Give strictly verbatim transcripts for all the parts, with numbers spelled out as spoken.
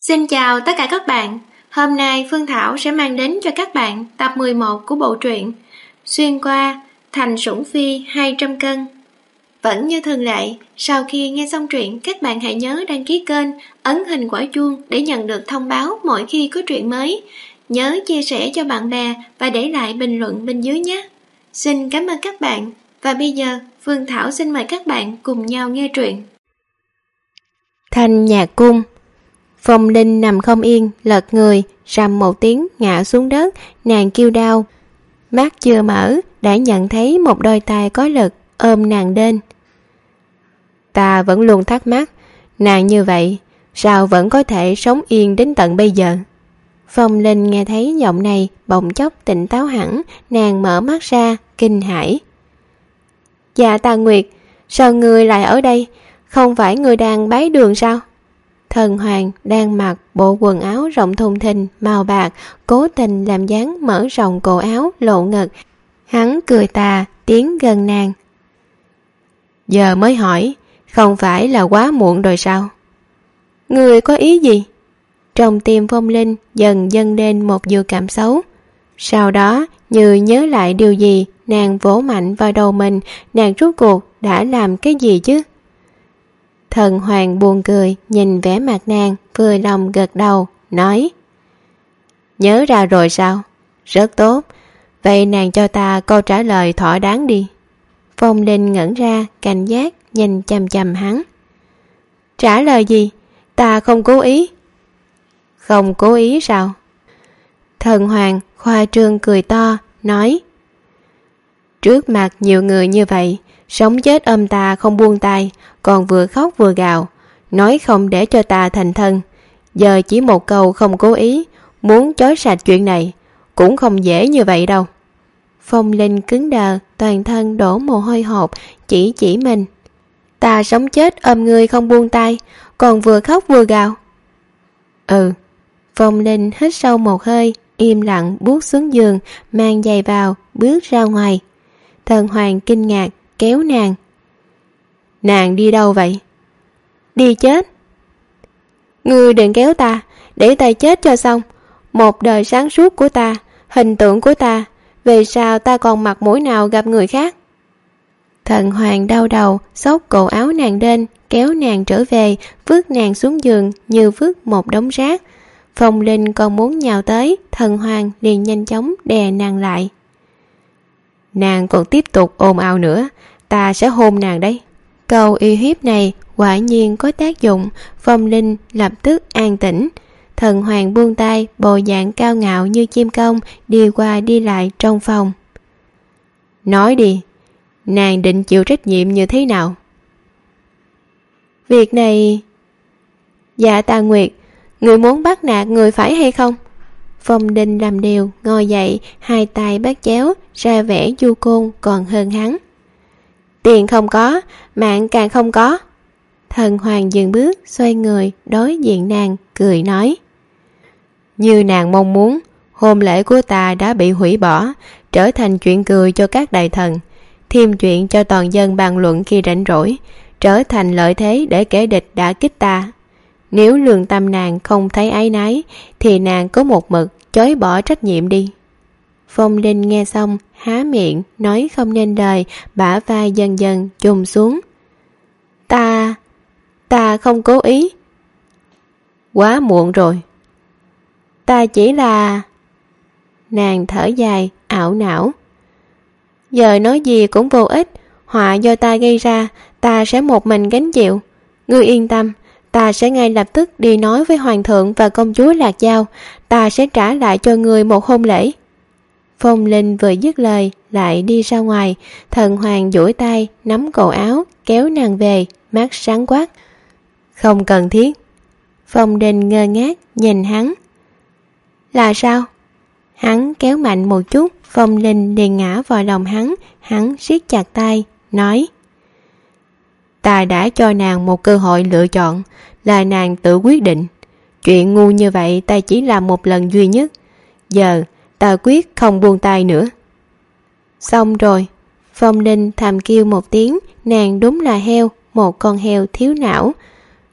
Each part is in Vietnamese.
Xin chào tất cả các bạn. Hôm nay Phương Thảo sẽ mang đến cho các bạn tập mười một của bộ truyện Xuyên qua Thành Sủng Phi hai trăm cân. Vẫn như thường lệ, sau khi nghe xong truyện, các bạn hãy nhớ đăng ký kênh, ấn hình quả chuông để nhận được thông báo mỗi khi có truyện mới. Nhớ chia sẻ cho bạn bè và để lại bình luận bên dưới nhé. Xin cảm ơn các bạn. Và bây giờ, Phương Thảo xin mời các bạn cùng nhau nghe truyện. Thanh Nhạc Cung. Phong Linh nằm không yên, lật người, rầm một tiếng ngã xuống đất, nàng kêu đau. Mắt chưa mở, đã nhận thấy một đôi tay có lực ôm nàng lên. Ta vẫn luôn thắc mắc, nàng như vậy, sao vẫn có thể sống yên đến tận bây giờ? Phong Linh nghe thấy giọng này, bỗng chốc tỉnh táo hẳn, nàng mở mắt ra, kinh hãi. Dạ Tà Nguyệt, sao ngươi lại ở đây? Không phải ngươi đang bái đường sao? Thần Hoàng đang mặc bộ quần áo rộng thùng thình màu bạc, cố tình làm dáng mở rộng cổ áo lộ ngực. Hắn cười tà tiến gần nàng. Giờ mới hỏi, không phải là quá muộn rồi sao? Người có ý gì? Trong tim Phong Linh dần dâng lên một dự cảm xấu. Sau đó như nhớ lại điều gì, nàng vỗ mạnh vào đầu mình. Nàng rốt cuộc đã làm cái gì chứ? Thần Hoàng buồn cười, nhìn vẻ mặt nàng, vừa lòng gật đầu, nói: Nhớ ra rồi sao? Rất tốt. Vậy nàng cho ta câu trả lời thỏa đáng đi. Phong Linh ngẩn ra, cảnh giác, nhìn chằm chằm hắn. Trả lời gì? Ta không cố ý. Không cố ý sao? Thần Hoàng khoa trương cười to, nói: Trước mặt nhiều người như vậy, sống chết ôm ta không buông tay, còn vừa khóc vừa gào, nói không để cho ta thành thân. Giờ chỉ một câu không cố ý, muốn chối sạch chuyện này, cũng không dễ như vậy đâu. Phong Linh cứng đờ, toàn thân đổ mồ hôi hột, chỉ chỉ mình. Ta sống chết ôm ngươi không buông tay, còn vừa khóc vừa gào. Ừ. Phong Linh hít sâu một hơi, im lặng buốt xuống giường, mang giày vào, bước ra ngoài. Thần Hoàng kinh ngạc, kéo nàng. Nàng đi đâu vậy? Đi chết. Ngươi đừng kéo ta, để ta chết cho xong. Một đời sáng suốt của ta, hình tượng của ta, về sau ta còn mặt mũi nào gặp người khác? Thần Hoàng đau đầu, xốc cổ áo nàng lên, kéo nàng trở về, vứt nàng xuống giường như vứt một đống rác. Phong Linh còn muốn nhào tới, Thần Hoàng liền nhanh chóng đè nàng lại. Nàng còn tiếp tục ồn ào nữa, ta sẽ hôn nàng đấy. Câu uy hiếp này quả nhiên có tác dụng. Phong Linh lập tức an tĩnh. Thần Hoàng buông tay, bộ dạng cao ngạo như chim công, đi qua đi lại trong phòng. Nói đi, nàng định chịu trách nhiệm như thế nào? Việc này... Dạ Tà Nguyệt, người muốn bắt nạt người phải hay không? Phong Linh làm điều, ngồi dậy, hai tay bắt chéo, ra vẻ du côn còn hơn hắn. Tiền không có, mạng càng không có. Thần Hoàng dừng bước, xoay người, đối diện nàng, cười nói: Như nàng mong muốn, hôn lễ của ta đã bị hủy bỏ, trở thành chuyện cười cho các đại thần, thêm chuyện cho toàn dân bàn luận khi rảnh rỗi, trở thành lợi thế để kẻ địch đã kích ta. Nếu lương tâm nàng không thấy áy náy, thì nàng có một mực chối bỏ trách nhiệm đi. Phong Linh nghe xong, há miệng, nói không nên lời, bả vai dần dần chùng xuống. Ta... ta không cố ý. Quá muộn rồi. Ta chỉ là... Nàng thở dài, ảo não. Giờ nói gì cũng vô ích, họa do ta gây ra, ta sẽ một mình gánh chịu. Ngươi yên tâm, ta sẽ ngay lập tức đi nói với hoàng thượng và công chúa Lạc Giao, ta sẽ trả lại cho ngươi một hôn lễ. Phong Linh vừa dứt lời lại đi ra ngoài. Thần Hoàng duỗi tay nắm cổ áo kéo nàng về, mắt sáng quát: Không cần thiết. Phong Linh ngơ ngác nhìn hắn. Là sao? Hắn kéo mạnh một chút, Phong Linh liền ngã vào lòng hắn. Hắn siết chặt tay nói: Ta đã cho nàng một cơ hội lựa chọn, là nàng tự quyết định. Chuyện ngu như vậy ta chỉ làm một lần duy nhất. Giờ ta quyết không buông tay nữa. Xong rồi. Phong Linh thầm kêu một tiếng. Nàng đúng là heo, một con heo thiếu não.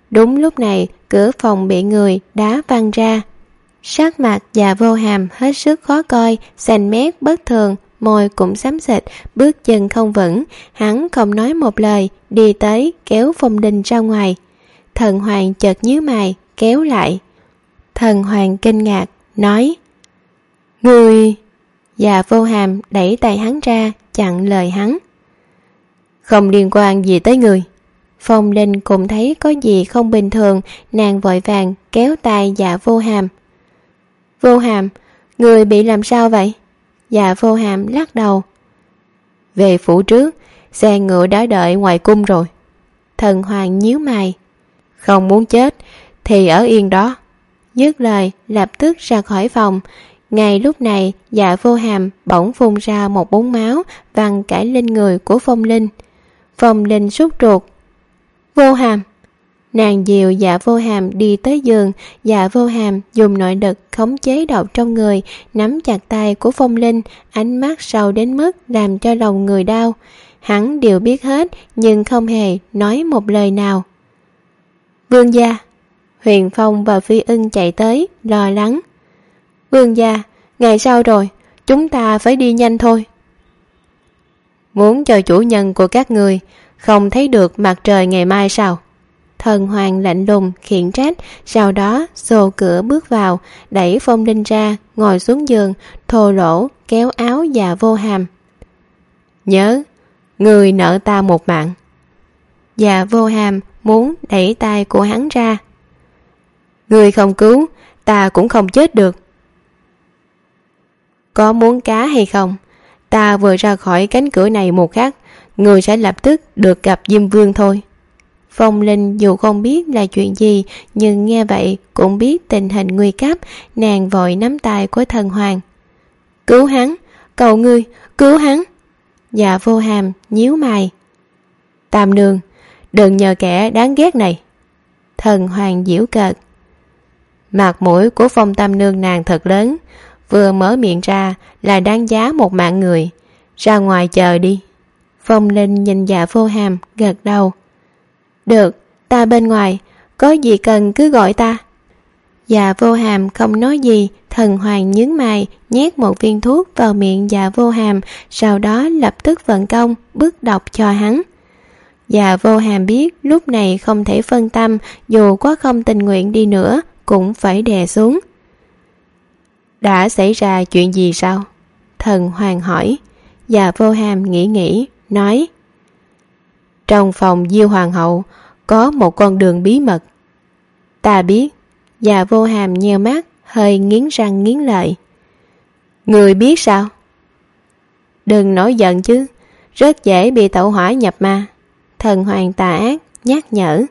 Đúng lúc này, cửa phòng bị người đá văng ra. Sắc mặt Dạ Vô Hàm hết sức khó coi, xanh mét bất thường, môi cũng xám xịt, bước chân không vững. Hắn không nói một lời, đi tới kéo Phong Linh ra ngoài. Thần Hoàng chợt nhíu mày, kéo lại. Thần Hoàng kinh ngạc, nói: Ngươi... Dạ Vô Hàm đẩy tay hắn ra, chặn lời hắn. Không liên quan gì tới người. Phong Linh cũng thấy có gì không bình thường, nàng vội vàng kéo tay Dạ Vô Hàm. Vô Hàm, người bị làm sao vậy? Dạ Vô Hàm lắc đầu. Về phủ trước, xe ngựa đã đợi ngoài cung rồi. Thần Hoàng nhíu mày. Không muốn chết thì ở yên đó. Dứt lời lập tức ra khỏi phòng. Ngay lúc này, Dạ Vô Hàm bỗng phun ra một búng máu văng cả lên người của Phong Linh. Phong Linh sốt ruột. Vô Hàm. Nàng dìu Dạ Vô Hàm đi tới giường. Dạ Vô Hàm dùng nội lực khống chế độc trong người, nắm chặt tay của Phong Linh, ánh mắt sâu đến mức làm cho lòng người đau. Hắn đều biết hết, nhưng không hề nói một lời nào. Vương gia. Huyền Phong và Phi Ưng chạy tới, lo lắng. Vương gia, ngày sau rồi, chúng ta phải đi nhanh thôi. Muốn cho chủ nhân của các người không thấy được mặt trời ngày mai sao? Thần Hoàng lạnh lùng khiển trách, sau đó xô cửa bước vào, đẩy Phong Linh ra, ngồi xuống giường, thô lỗ kéo áo Dạ Vô Hàm. Nhớ, người nợ ta một mạng. Dạ Vô Hàm muốn đẩy tay của hắn ra. Người không cứu, ta cũng không chết được. Có muốn cá hay không? Ta vừa ra khỏi cánh cửa này một khắc, người sẽ lập tức được gặp Diêm Vương thôi. Phong Linh dù không biết là chuyện gì, nhưng nghe vậy cũng biết tình hình nguy cấp, nàng vội nắm tay của Thần Hoàng. Cứu hắn, cầu ngươi, cứu hắn. Dạ Vô Hàm nhíu mày. Tam nương, đừng nhờ kẻ đáng ghét này. Thần Hoàng giễu cợt. Mặt mũi của Phong tam nương nàng thật lớn, vừa mở miệng ra là đáng giá một mạng người. Ra ngoài chờ đi. Phong Linh nhìn Dạ Vô Hàm gật đầu. Được, ta bên ngoài, có gì cần cứ gọi ta. Dạ Vô Hàm không nói gì. Thần Hoàng nhướng mày, nhét một viên thuốc vào miệng Dạ Vô Hàm, sau đó lập tức vận công bức độc cho hắn. Dạ Vô Hàm biết lúc này không thể phân tâm, dù có không tình nguyện đi nữa cũng phải đè xuống. Đã xảy ra chuyện gì sao? Thần Hoàng hỏi. Dạ Vô Hàm nghĩ nghĩ, nói. Trong phòng Diêu Hoàng hậu có một con đường bí mật. Ta biết. Dạ Vô Hàm nheo mắt, hơi nghiến răng nghiến lợi. Người biết sao? Đừng nổi giận chứ, rất dễ bị tẩu hỏa nhập ma. Thần Hoàng tà ác nhắc nhở.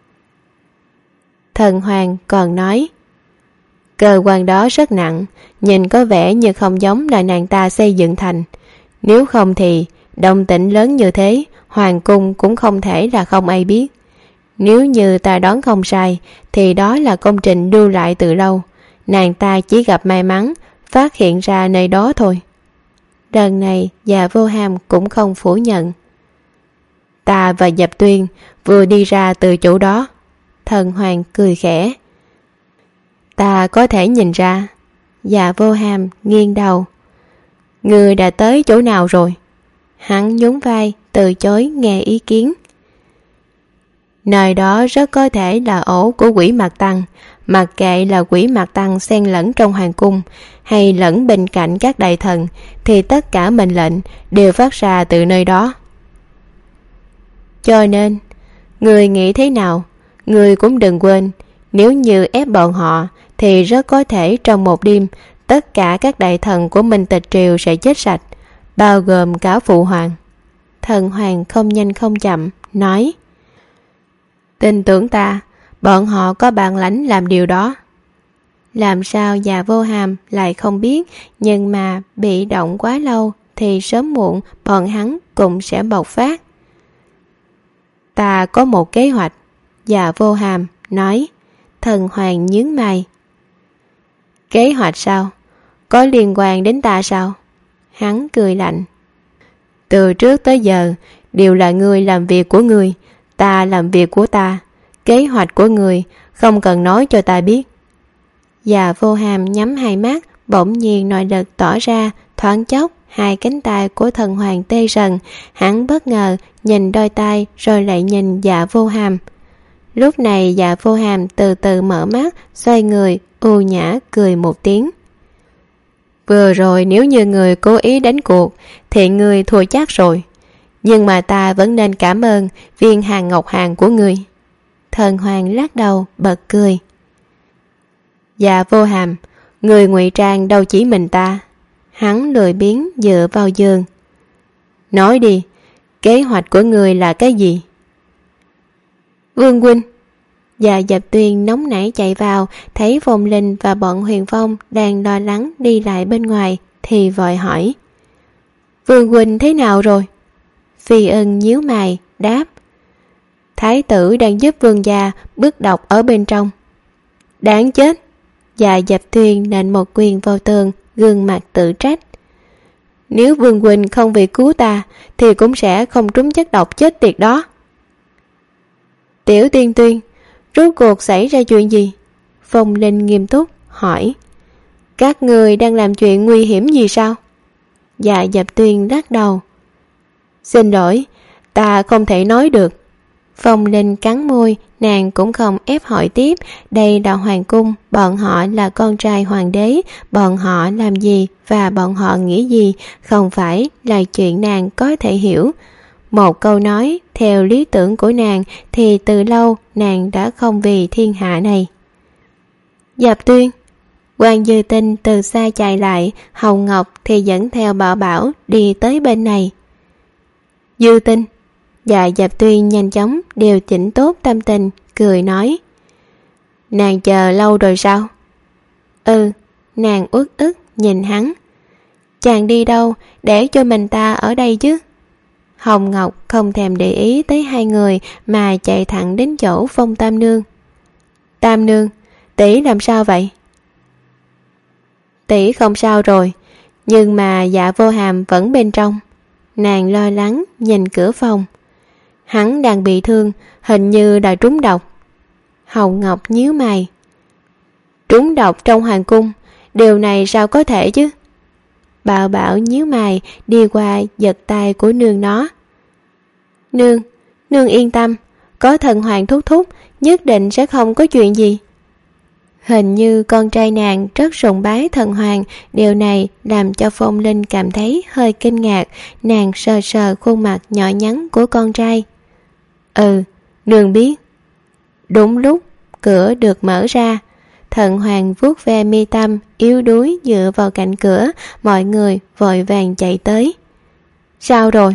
Thần Hoàng còn nói. Cơ quan đó rất nặng, nhìn có vẻ như không giống là nàng ta xây dựng thành. Nếu không thì động tĩnh lớn như thế, hoàng cung cũng không thể là không ai biết. Nếu như ta đoán không sai thì đó là công trình lưu lại từ lâu. Nàng ta chỉ gặp may mắn phát hiện ra nơi đó thôi. Lần này Dạ Vô Hàm cũng không phủ nhận. Ta và Dập Tuyên vừa đi ra từ chỗ đó. Thần Hoàng cười khẽ. Ta có thể nhìn ra. Dạ Vô Hàm nghiêng đầu. Ngươi đã tới chỗ nào rồi? Hắn nhún vai từ chối nghe ý kiến. Nơi đó rất có thể là ổ của Quỷ Mạc Tăng. Mặc kệ là Quỷ Mạc Tăng xen lẫn trong hoàng cung hay lẫn bên cạnh các đại thần, thì tất cả mệnh lệnh đều phát ra từ nơi đó. Cho nên người nghĩ thế nào, người cũng đừng quên, nếu như ép bọn họ thì rất có thể trong một đêm tất cả các đại thần của Minh Tịch Triều sẽ chết sạch, bao gồm cả phụ hoàng. Thần Hoàng không nhanh không chậm nói. Tin tưởng ta, bọn họ có bản lãnh làm điều đó. Làm sao Dạ Vô Hàm lại không biết, nhưng mà bị động quá lâu thì sớm muộn bọn hắn cũng sẽ bộc phát. Ta có một kế hoạch. Dạ Vô Hàm nói. Thần Hoàng nhướng mày. Kế hoạch sao? Có liên quan đến ta sao? Hắn cười lạnh. Từ trước tới giờ đều là ngươi làm việc của ngươi, ta làm việc của ta. Kế hoạch của người không cần nói cho ta biết. Dạ Vô Hàm nhắm hai mắt, bỗng nhiên nội lực tỏ ra, thoáng chốc hai cánh tay của thần hoàng tê rần. Hắn bất ngờ nhìn đôi tay rồi lại nhìn Dạ Vô Hàm. Lúc này Dạ Vô Hàm từ từ mở mắt, xoay người, u nhã cười một tiếng. Vừa rồi nếu như người cố ý đánh cuộc thì người thua chắc rồi, nhưng mà ta vẫn nên cảm ơn viên hàng ngọc hàng của người. Thần hoàng lắc đầu bật cười. Dạ Vô Hàm, người ngụy trang đâu chỉ mình ta. Hắn lười biếng dựa vào giường. Nói đi, kế hoạch của người là cái gì? Vương huynh. Dạ Dập Tuyên nóng nảy chạy vào, thấy Phong Linh và bọn Huyền Phong đang lo lắng đi lại bên ngoài thì vội hỏi. Vương huynh thế nào rồi? Phi Ân nhíu mày đáp. Thái tử đang giúp vương gia bức độc ở bên trong. Đáng chết. Dạ Dập Tuyên nện một quyền vào tường, gương mặt tự trách. Nếu Vương huynh không vì cứu ta thì cũng sẽ không trúng chất độc chết tiệt đó. Tiểu Tiên Tuyên, rốt cuộc xảy ra chuyện gì? Phong Linh nghiêm túc hỏi. Các người đang làm chuyện nguy hiểm gì sao? Dạ Dập Tuyên lắc đầu. Xin lỗi, ta không thể nói được. Phong Linh cắn môi, nàng cũng không ép hỏi tiếp. Đây là hoàng cung, bọn họ là con trai hoàng đế, bọn họ làm gì và bọn họ nghĩ gì không phải là chuyện nàng có thể hiểu. Một câu nói, theo lý tưởng của nàng thì từ lâu nàng đã không vì thiên hạ này. Dập Tuyên. Quan Dư Tinh từ xa chạy lại, Hồng Ngọc thì dẫn theo Bảo Bảo đi tới bên này. Dư Tinh. Dạ Dập Tuyên nhanh chóng điều chỉnh tốt tâm tình, cười nói. Nàng chờ lâu rồi sao? Ừ. Nàng uất ức nhìn hắn. Chàng đi đâu, để cho mình ta ở đây chứ? Hồng Ngọc không thèm để ý tới hai người mà chạy thẳng đến chỗ Phong Tam Nương. Tam Nương, tỷ làm sao vậy? Tỷ không sao rồi, nhưng mà Dạ Vô Hàm vẫn bên trong. Nàng lo lắng nhìn cửa phòng. Hắn đang bị thương, hình như đã trúng độc. Hồng Ngọc nhíu mày. Trúng độc trong hoàng cung, điều này sao có thể chứ? Bảo Bảo nhíu mày đi qua giật tay của nương nó. Nương, nương yên tâm, có thần hoàng thúc thúc, nhất định sẽ không có chuyện gì. Hình như con trai nàng rất sùng bái thần hoàng, điều này làm cho Phong Linh cảm thấy hơi kinh ngạc. Nàng sờ sờ khuôn mặt nhỏ nhắn của con trai. Ừ, nương biết. Đúng lúc cửa được mở ra, thần hoàng vuốt ve mi tâm, yếu đuối dựa vào cạnh cửa. Mọi người vội vàng chạy tới. Sao rồi?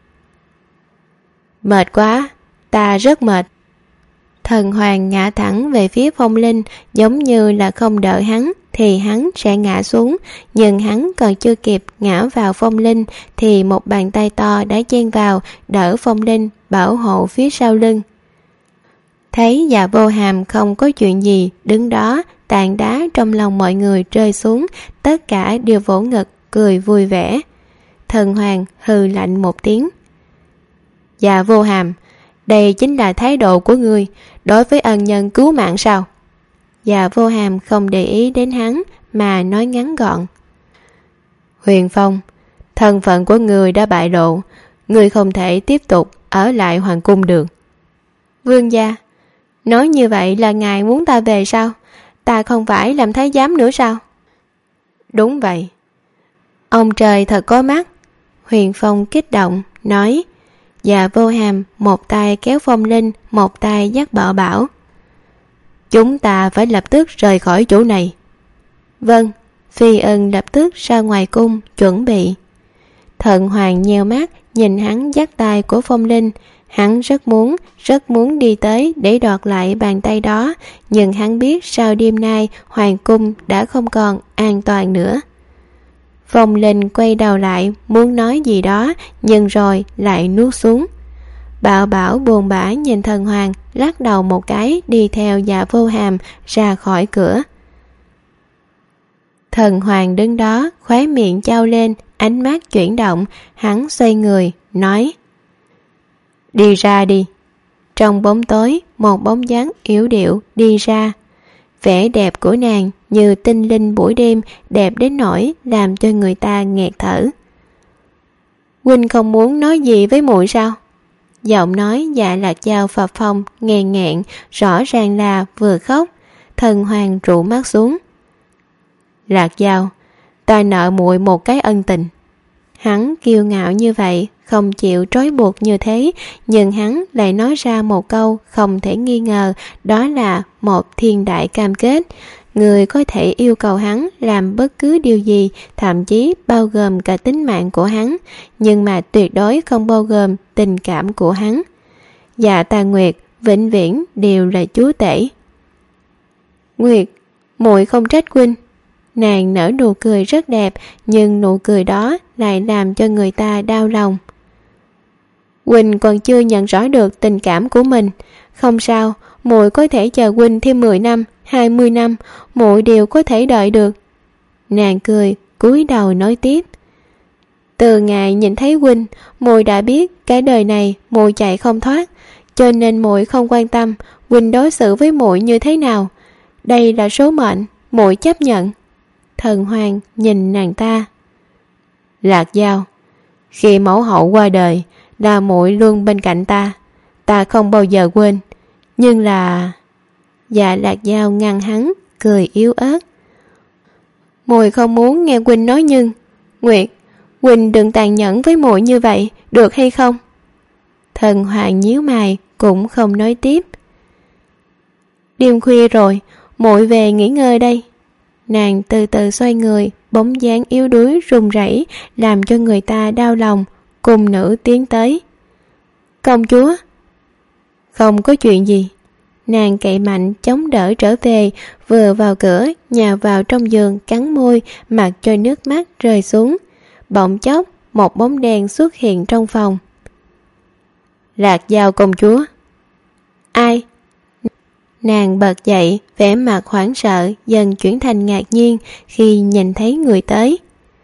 Mệt quá, ta rất mệt. Thần hoàng ngã thẳng về phía Phong Linh, giống như là không đợi hắn thì hắn sẽ ngã xuống. Nhưng hắn còn chưa kịp ngã vào Phong Linh thì một bàn tay to đã chen vào, đỡ Phong Linh, bảo hộ phía sau lưng. Thấy Dạ Vô Hàm không có chuyện gì, đứng đó, tảng đá trong lòng mọi người rơi xuống, tất cả đều vỗ ngực cười vui vẻ. Thần hoàng hừ lạnh một tiếng. Dạ Vô Hàm, đây chính là thái độ của ngươi đối với ân nhân cứu mạng sao? Dạ Vô Hàm không để ý đến hắn mà nói ngắn gọn. Huyền Phong, thân phận của ngươi đã bại lộ, ngươi không thể tiếp tục ở lại hoàng cung được. Vương gia, nói như vậy là ngài muốn ta về sao? Ta không phải làm thái giám nữa sao? Đúng vậy. Ông trời thật có mắt. Huyền Phong kích động nói. Dạ Vô Hàm một tay kéo Phong Linh, một tay dắt Bảo Bảo. Chúng ta phải lập tức rời khỏi chỗ này. Vâng. Phi Ân lập tức ra ngoài cung chuẩn bị. Thần hoàng nheo mắt nhìn hắn dắt tay của Phong Linh. Hắn rất muốn, rất muốn đi tới để đoạt lại bàn tay đó, nhưng hắn biết sau đêm nay hoàng cung đã không còn an toàn nữa. Phong Linh quay đầu lại muốn nói gì đó, nhưng rồi lại nuốt xuống. Bảo Bảo buồn bã nhìn thần hoàng, lắc đầu một cái đi theo Dạ Vô Hàm ra khỏi cửa. Thần hoàng đứng đó, khóe miệng trao lên, ánh mắt chuyển động. Hắn xoay người nói: Đi ra đi. trong bóng tối một bóng dáng yếu điệu đi ra. Vẻ đẹp của nàng như tinh linh buổi đêm, đẹp đến nỗi làm cho người ta nghẹt thở. Huynh không muốn nói gì với muội sao? Giọng nói Dạ Lạc Dao phập phồng nghẹn nghẹn, rõ ràng là vừa khóc. Thần Hoàng rụ mắt xuống. Lạc Dao, ta nợ muội một cái ân tình. Hắn kiêu ngạo như vậy, không chịu trói buộc như thế, nhưng hắn lại nói ra một câu không thể nghi ngờ, đó là một thiên đại cam kết. Người có thể yêu cầu hắn làm bất cứ điều gì, thậm chí bao gồm cả tính mạng của hắn, nhưng mà tuyệt đối không bao gồm tình cảm của hắn. Dạ Tà Nguyệt vĩnh viễn đều là chúa tể. Nguyệt, muội không trách huynh. Nàng nở nụ cười rất đẹp, nhưng nụ cười đó lại làm cho người ta đau lòng. Huynh còn chưa nhận rõ được tình cảm của mình. Không sao, muội có thể chờ huynh thêm mười năm, hai mươi năm, muội đều có thể đợi được. Nàng cười, cúi đầu nói tiếp. Từ ngày nhìn thấy huynh, muội đã biết cái đời này muội chạy không thoát, cho nên muội không quan tâm huynh đối xử với muội như thế nào. Đây là số mệnh, muội chấp nhận. Thần Hoàng nhìn nàng ta. Lạc Dao, khi mẫu hậu qua đời là muội luôn bên cạnh ta, ta không bao giờ quên. Nhưng là... Dạ Lạc Dao ngăn hắn, cười yếu ớt. Muội không muốn nghe huynh nói nhưng. Nguyệt, huynh đừng tàn nhẫn với muội như vậy, được hay không? Thần Hoàng nhíu mày, cũng không nói tiếp. Đêm khuya rồi, muội về nghỉ ngơi đây. Nàng từ từ xoay người, bóng dáng yếu đuối run rẩy làm cho người ta đau lòng. Cung nữ tiến tới. Công chúa. Không có chuyện gì. Nàng cậy mạnh chống đỡ trở về, vừa vào cửa nhào vào trong giường cắn môi, mặc cho nước mắt rơi xuống. Bỗng chốc một bóng đen xuất hiện trong phòng. Lạc Dao công chúa. Ai? Nàng bật dậy, vẻ mặt hoảng sợ dần chuyển thành ngạc nhiên khi nhìn thấy người tới.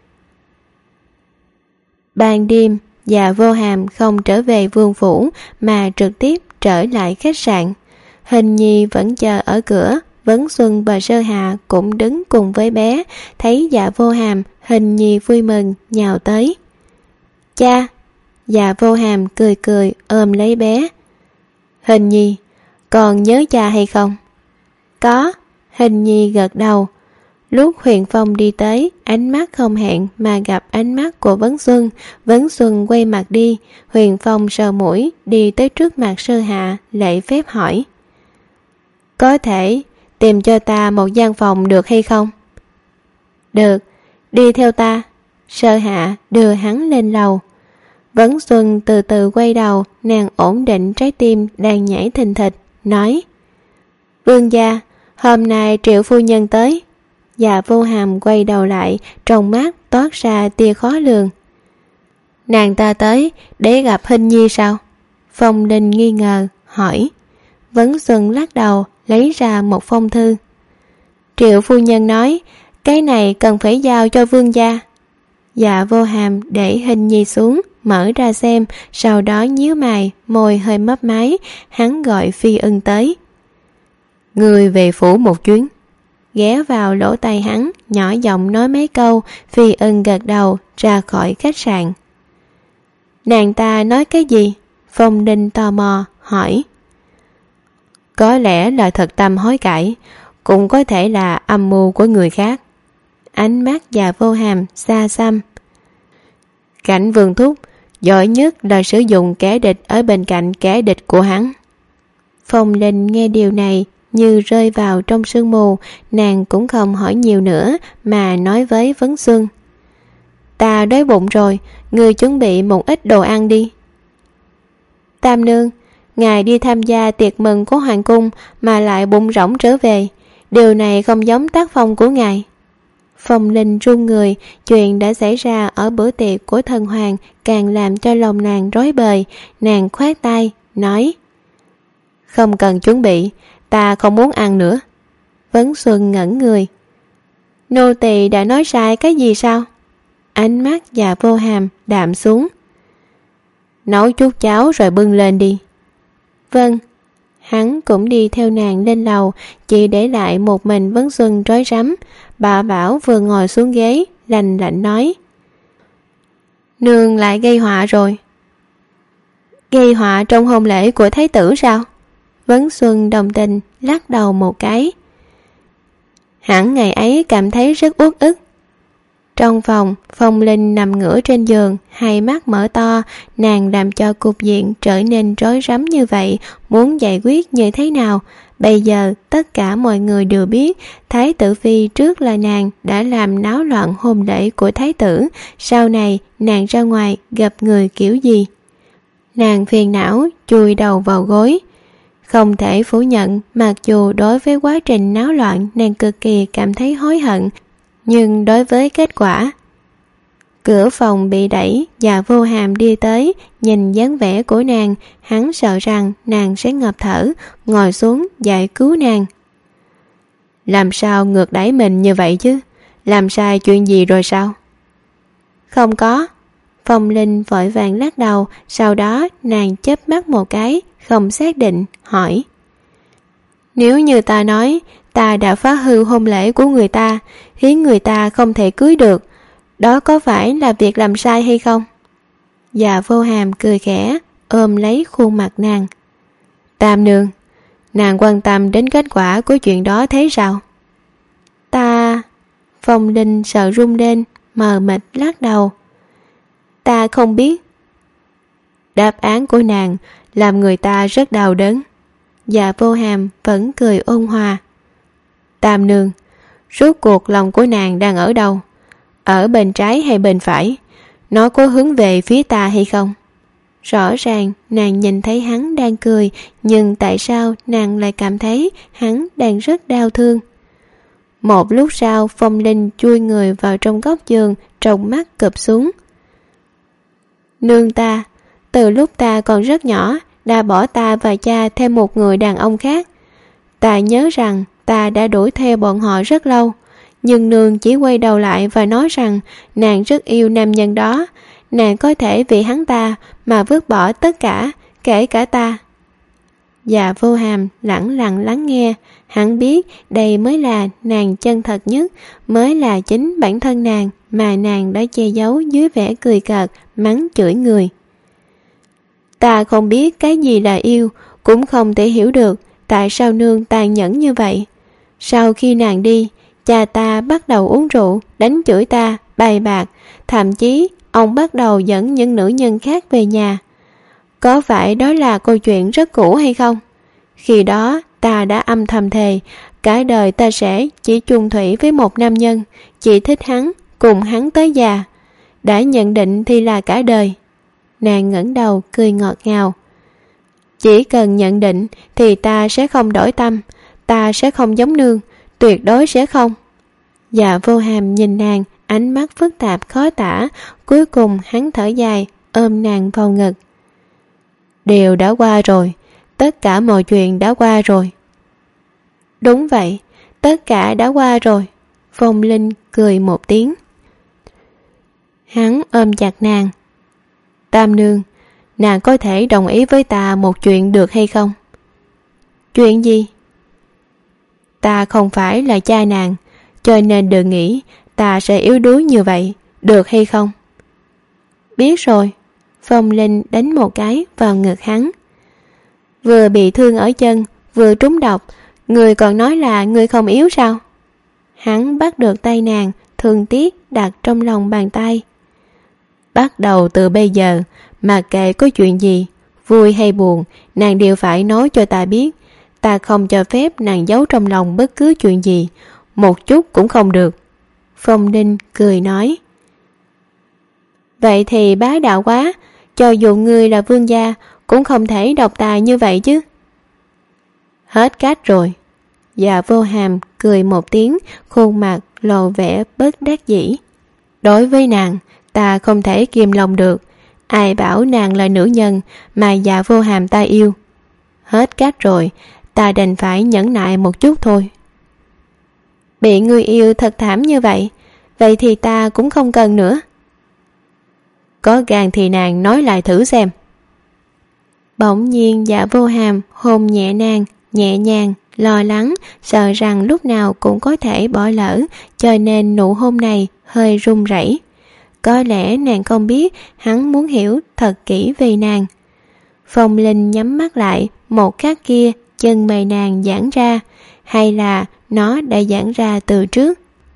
Ban đêm, Dạ Vô Hàm không trở về vương phủ mà trực tiếp trở lại khách sạn. Hình Nhi vẫn chờ ở cửa, Vấn Xuân và Sơ Hạ cũng đứng cùng với bé. Thấy Dạ Vô Hàm, Hình Nhi vui mừng nhào tới. Cha! Dạ Vô Hàm cười cười ôm lấy bé. Hình Nhi, còn nhớ cha hay không? Có. Hình Nhi gật đầu. Lúc Huyền Phong đi tới, ánh mắt không hẹn mà gặp ánh mắt của Vấn Xuân. Vấn Xuân quay mặt đi. Huyền Phong sờ mũi đi tới trước mặt Sơ Hạ, lễ phép hỏi. Có thể tìm cho ta một gian phòng được hay không? Được, đi theo ta. Sơ Hạ đưa hắn lên lầu. Vấn Xuân từ từ quay đầu, nàng ổn định trái tim đang nhảy thình thịch, nói. Vương gia, hôm nay Triệu phu nhân tới. Dạ Vô Hàm quay đầu lại, trong mắt toát ra tia khó lường. Nàng ta tới để gặp Hình Nhi sao? Phong Linh nghi ngờ, hỏi. Vấn Xuân lắc đầu, lấy ra một phong thư. Triệu phu nhân nói, cái này cần phải giao cho vương gia. Dạ Vô Hàm để Hình Nhi xuống, mở ra xem, sau đó nhíu mày, môi hơi mấp máy, hắn gọi Phi Ưng tới. Người về phủ một chuyến. Ghé vào lỗ tai hắn, nhỏ giọng nói mấy câu. Phi Ưng gật đầu, ra khỏi khách sạn. Nàng ta nói cái gì? Phong Linh tò mò, hỏi. Có lẽ là thật tâm hối cải, cũng có thể là âm mưu của người khác. Ánh mắt Dạ Vô Hàm xa xăm. Cảnh Vương thúc giỏi nhất là sử dụng kẻ địch ở bên cạnh kẻ địch của hắn. Phong Linh nghe điều này như rơi vào trong sương mù, nàng cũng không hỏi nhiều nữa mà nói với Vấn Xuân. Ta đói bụng rồi, ngươi chuẩn bị một ít đồ ăn đi. Tam nương, ngài đi tham gia tiệc mừng của hoàng cung mà lại bụng rỗng trở về, điều này không giống tác phong của ngài. Phong Linh run người, chuyện đã xảy ra ở bữa tiệc của thần hoàng càng làm cho lòng nàng rối bời. Nàng khoát tay, nói. Không cần chuẩn bị, ta không muốn ăn nữa. Vấn Xuân ngẩn người. Nô tỳ đã nói sai cái gì sao? Ánh mắt Dạ Vô Hàm đạm xuống. Nấu chút cháo rồi bưng lên đi. Vâng. Hắn cũng đi theo nàng lên lầu, chỉ để lại một mình Vấn Xuân rối rắm. Bà Bảo vừa ngồi xuống ghế, lạnh lạnh nói: Nương lại gây họa rồi. Gây họa trong hôn lễ của thái tử sao? Vấn Xuân đồng tình lắc đầu một cái. Hẳn ngày ấy cảm thấy rất uất ức. Trong phòng, Phong Linh nằm ngửa trên giường, hai mắt mở to. Nàng làm cho cục diện trở nên rối rắm như vậy, muốn giải quyết như thế nào? Bây giờ tất cả mọi người đều biết Thái tử Phi trước là nàng đã làm náo loạn hôn lễ của thái tử. Sau này nàng ra ngoài gặp người kiểu gì? Nàng phiền não chui đầu vào gối. Không thể phủ nhận, mặc dù đối với quá trình náo loạn nàng cực kỳ cảm thấy hối hận, nhưng đối với kết quả. Cửa phòng bị đẩy và Vô Hàm đi tới, nhìn dáng vẻ của nàng, hắn sợ rằng nàng sẽ ngập thở, ngồi xuống giải cứu nàng. Làm sao ngược đẩy mình như vậy chứ? Làm sai chuyện gì rồi sao? Không có. Phong Linh vội vàng lắc đầu, sau đó nàng chớp mắt một cái, không xác định, hỏi: Nếu như ta nói ta đã phá hư hôn lễ của người ta, khiến người ta không thể cưới được, đó có phải là việc làm sai hay không? Và Vô Hàm cười khẽ, ôm lấy khuôn mặt nàng. Tam nương, nàng quan tâm đến kết quả của chuyện đó thế sao? Ta... Phong Linh sợ run lên, mờ mịt lắc đầu. Ta không biết. Đáp án của nàng làm người ta rất đau đớn. Và Vô Hàm vẫn cười ôn hòa. Tam nương, rốt cuộc lòng của nàng đang ở đâu? Ở bên trái hay bên phải? Nó có hướng về phía ta hay không? Rõ ràng nàng nhìn thấy hắn đang cười, nhưng tại sao nàng lại cảm thấy hắn đang rất đau thương? Một lúc sau, Phong Linh chui người vào trong góc giường, trong mắt cụp xuống. Nương ta, từ lúc ta còn rất nhỏ, đã bỏ ta và cha thêm một người đàn ông khác. Ta nhớ rằng ta đã đuổi theo bọn họ rất lâu, nhưng nương chỉ quay đầu lại và nói rằng nàng rất yêu nam nhân đó, nàng có thể vì hắn ta mà vứt bỏ tất cả, kể cả ta. Và Vô Hàm lẳng lặng lắng nghe, hắn biết đây mới là nàng chân thật nhất, mới là chính bản thân nàng mà nàng đã che giấu dưới vẻ cười cợt, mắng chửi người. Ta không biết cái gì là yêu, cũng không thể hiểu được tại sao nương tàn nhẫn như vậy. Sau khi nàng đi, cha ta bắt đầu uống rượu, đánh chửi ta, bài bạc, thậm chí ông bắt đầu dẫn những nữ nhân khác về nhà. Có phải đó là câu chuyện rất cũ hay không? Khi đó ta đã âm thầm thề, cả đời ta sẽ chỉ chung thủy với một nam nhân, chỉ thích hắn, cùng hắn tới già. Đã nhận định thì là cả đời. Nàng ngẩng đầu cười ngọt ngào. Chỉ cần nhận định thì ta sẽ không đổi tâm, ta sẽ không giống nương, tuyệt đối sẽ không. Và Vô Hàm nhìn nàng, ánh mắt phức tạp khó tả, cuối cùng hắn thở dài, ôm nàng vào ngực. Điều đã qua rồi, tất cả mọi chuyện đã qua rồi. Đúng vậy, tất cả đã qua rồi. Phong Linh cười một tiếng. Hắn ôm chặt nàng. Tam nương, nàng có thể đồng ý với ta một chuyện được hay không? Chuyện gì? Ta không phải là cha nàng, cho nên đừng nghĩ ta sẽ yếu đuối như vậy, được hay không? Biết rồi. Phong Linh đánh một cái vào ngực hắn. Vừa bị thương ở chân, vừa trúng độc, người còn nói là người không yếu sao? Hắn bắt được tay nàng, thương tiếc đặt trong lòng bàn tay. Bắt đầu từ bây giờ, mặc kệ có chuyện gì, vui hay buồn, nàng đều phải nói cho ta biết. Ta không cho phép nàng giấu trong lòng bất cứ chuyện gì, một chút cũng không được. Phong Linh cười nói. Vậy thì bá đạo quá, cho dù ngươi là vương gia cũng không thể độc tài như vậy chứ. Hết cách rồi. Và Vô Hàm cười một tiếng, khuôn mặt lộ vẻ bất đắc dĩ. Đối với nàng, ta không thể kiềm lòng được. Ai bảo nàng là nữ nhân mà Dạ Vô Hàm ta yêu. Hết cách rồi, ta đành phải nhẫn nại một chút thôi. Bị người yêu thật thảm như vậy, vậy thì ta cũng không cần nữa. Có gan thì nàng nói lại thử xem. Bỗng nhiên Dạ Vô Hàm hôn nhẹ nàng, nhẹ nhàng, lo lắng, sợ rằng lúc nào cũng có thể bỏ lỡ, cho nên nụ hôn này hơi run rẩy. Có lẽ nàng không biết hắn muốn hiểu thật kỹ về nàng. Phong Linh nhắm mắt lại, một khắc kia chân mày nàng giãn ra, hay là nó đã giãn ra từ trước.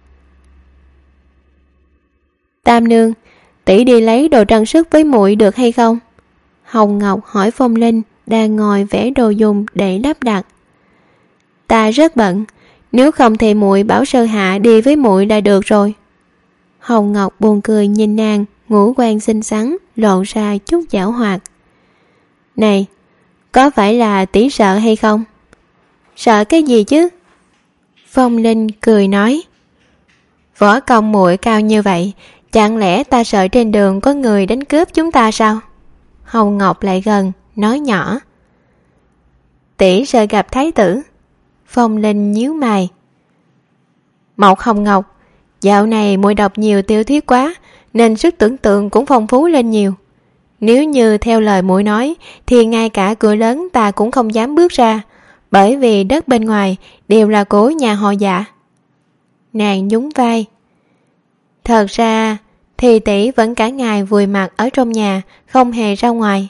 Tam nương, tỷ đi lấy đồ trang sức với muội được hay không? Hồng Ngọc hỏi Phong Linh đang ngồi vẽ đồ dùng để lắp đặt. Ta rất bận, nếu không thì muội bảo Sơ Hạ đi với muội là được rồi. Hồng Ngọc buồn cười nhìn nàng, ngũ quan xinh xắn lộ ra chút giảo hoạt. Này, có phải là tỷ sợ hay không? Sợ cái gì chứ? Phong Linh cười nói. Võ công muội cao như vậy, chẳng lẽ ta sợ trên đường có người đánh cướp chúng ta sao? Hồng Ngọc lại gần, nói nhỏ. Tỷ sợ gặp thái tử. Phong Linh nhíu mày. Mộc Hồng Ngọc, dạo này muội đọc nhiều tiểu thuyết quá, nên sức tưởng tượng cũng phong phú lên nhiều. Nếu như theo lời muội nói, thì ngay cả cửa lớn ta cũng không dám bước ra, bởi vì đất bên ngoài đều là của nhà họ Dạ. Nàng nhún vai. Thật ra thì tỷ vẫn cả ngày vùi mặt ở trong nhà, không hề ra ngoài.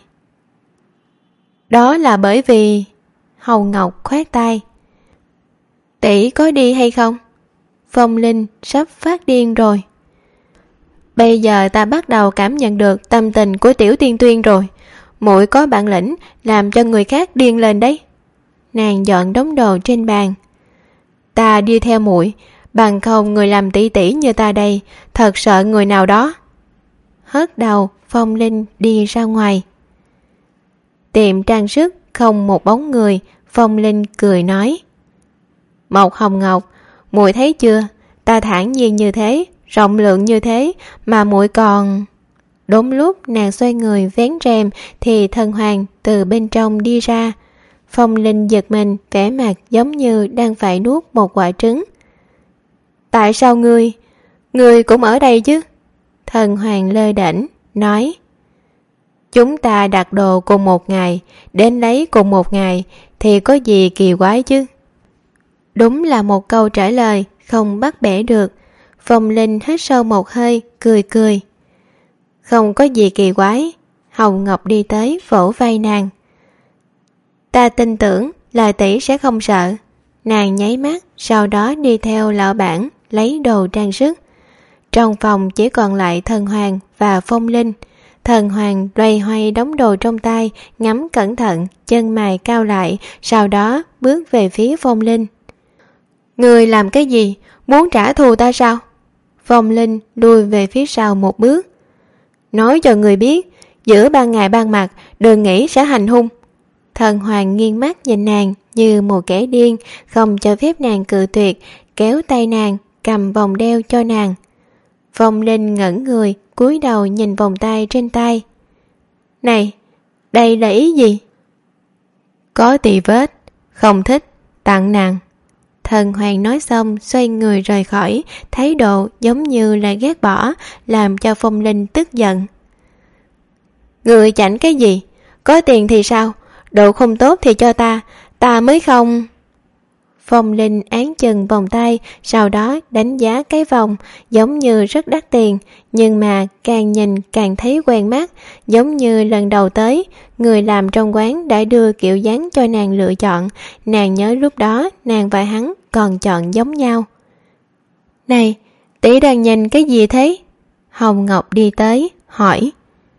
Đó là bởi vì... Hồng Ngọc khoát tay. Tỷ có đi hay không? Phong Linh sắp phát điên rồi. Bây giờ ta bắt đầu cảm nhận được tâm tình của Tiểu Tiên Tuyên rồi. Muội có bản lĩnh làm cho người khác điên lên đấy. Nàng dọn đống đồ trên bàn. Ta đi theo muội, bằng không người làm tỷ tỷ như ta đây thật sợ người nào đó. Hất đầu, Phong Linh đi ra ngoài. Tiệm trang sức không một bóng người. Phong Linh cười nói. Mộc Hồng Ngọc, muội thấy chưa, ta thản nhiên như thế, rộng lượng như thế mà muội còn... Đúng lúc nàng xoay người vén rèm thì thần hoàng từ bên trong đi ra. Phong Linh giật mình, vẻ mặt giống như đang phải nuốt một quả trứng. Tại sao ngươi, ngươi cũng ở đây chứ? Thần hoàng lơ đễnh nói. Chúng ta đặt đồ cùng một ngày, đến lấy cùng một ngày, thì có gì kỳ quái chứ? Đúng là một câu trả lời không bắt bẻ được. Phong Linh hít sâu một hơi, cười cười. Không có gì kỳ quái. Hồng Ngọc đi tới vỗ vai nàng. Ta tin tưởng là tỷ sẽ không sợ. Nàng nháy mắt, sau đó đi theo lão bản lấy đồ trang sức. Trong phòng chỉ còn lại thần hoàng và Phong Linh. Thần hoàng loay hoay đống đồ trong tay, ngắm cẩn thận, chân mày cao lại, sau đó bước về phía Phong Linh. Người làm cái gì? Muốn trả thù ta sao? Phong Linh lùi về phía sau một bước. Nói cho người biết, giữa ban ngày ban mặt, đừng nghĩ sẽ hành hung. Thần hoàng nghiêng mắt nhìn nàng như một kẻ điên, không cho phép nàng cự tuyệt, kéo tay nàng, cầm vòng đeo cho nàng. Phong Linh ngẩn người, cúi đầu nhìn vòng tay trên tay. Này, đây là ý gì? Có tì vết, không thích, tặng nàng. Thần hoàng nói xong xoay người rời khỏi, thái độ giống như là ghét bỏ, làm cho Phong Linh tức giận. Người chảnh cái gì? Có tiền thì sao? Độ không tốt thì cho ta, ta mới không... Phong Linh án chừng vòng tay, sau đó đánh giá cái vòng, giống như rất đắt tiền, nhưng mà càng nhìn càng thấy quen mắt, giống như lần đầu tới, người làm trong quán đã đưa kiểu dáng cho nàng lựa chọn, nàng nhớ lúc đó nàng và hắn còn chọn giống nhau. Này, tỷ đang nhìn cái gì thế? Hồng Ngọc đi tới, hỏi.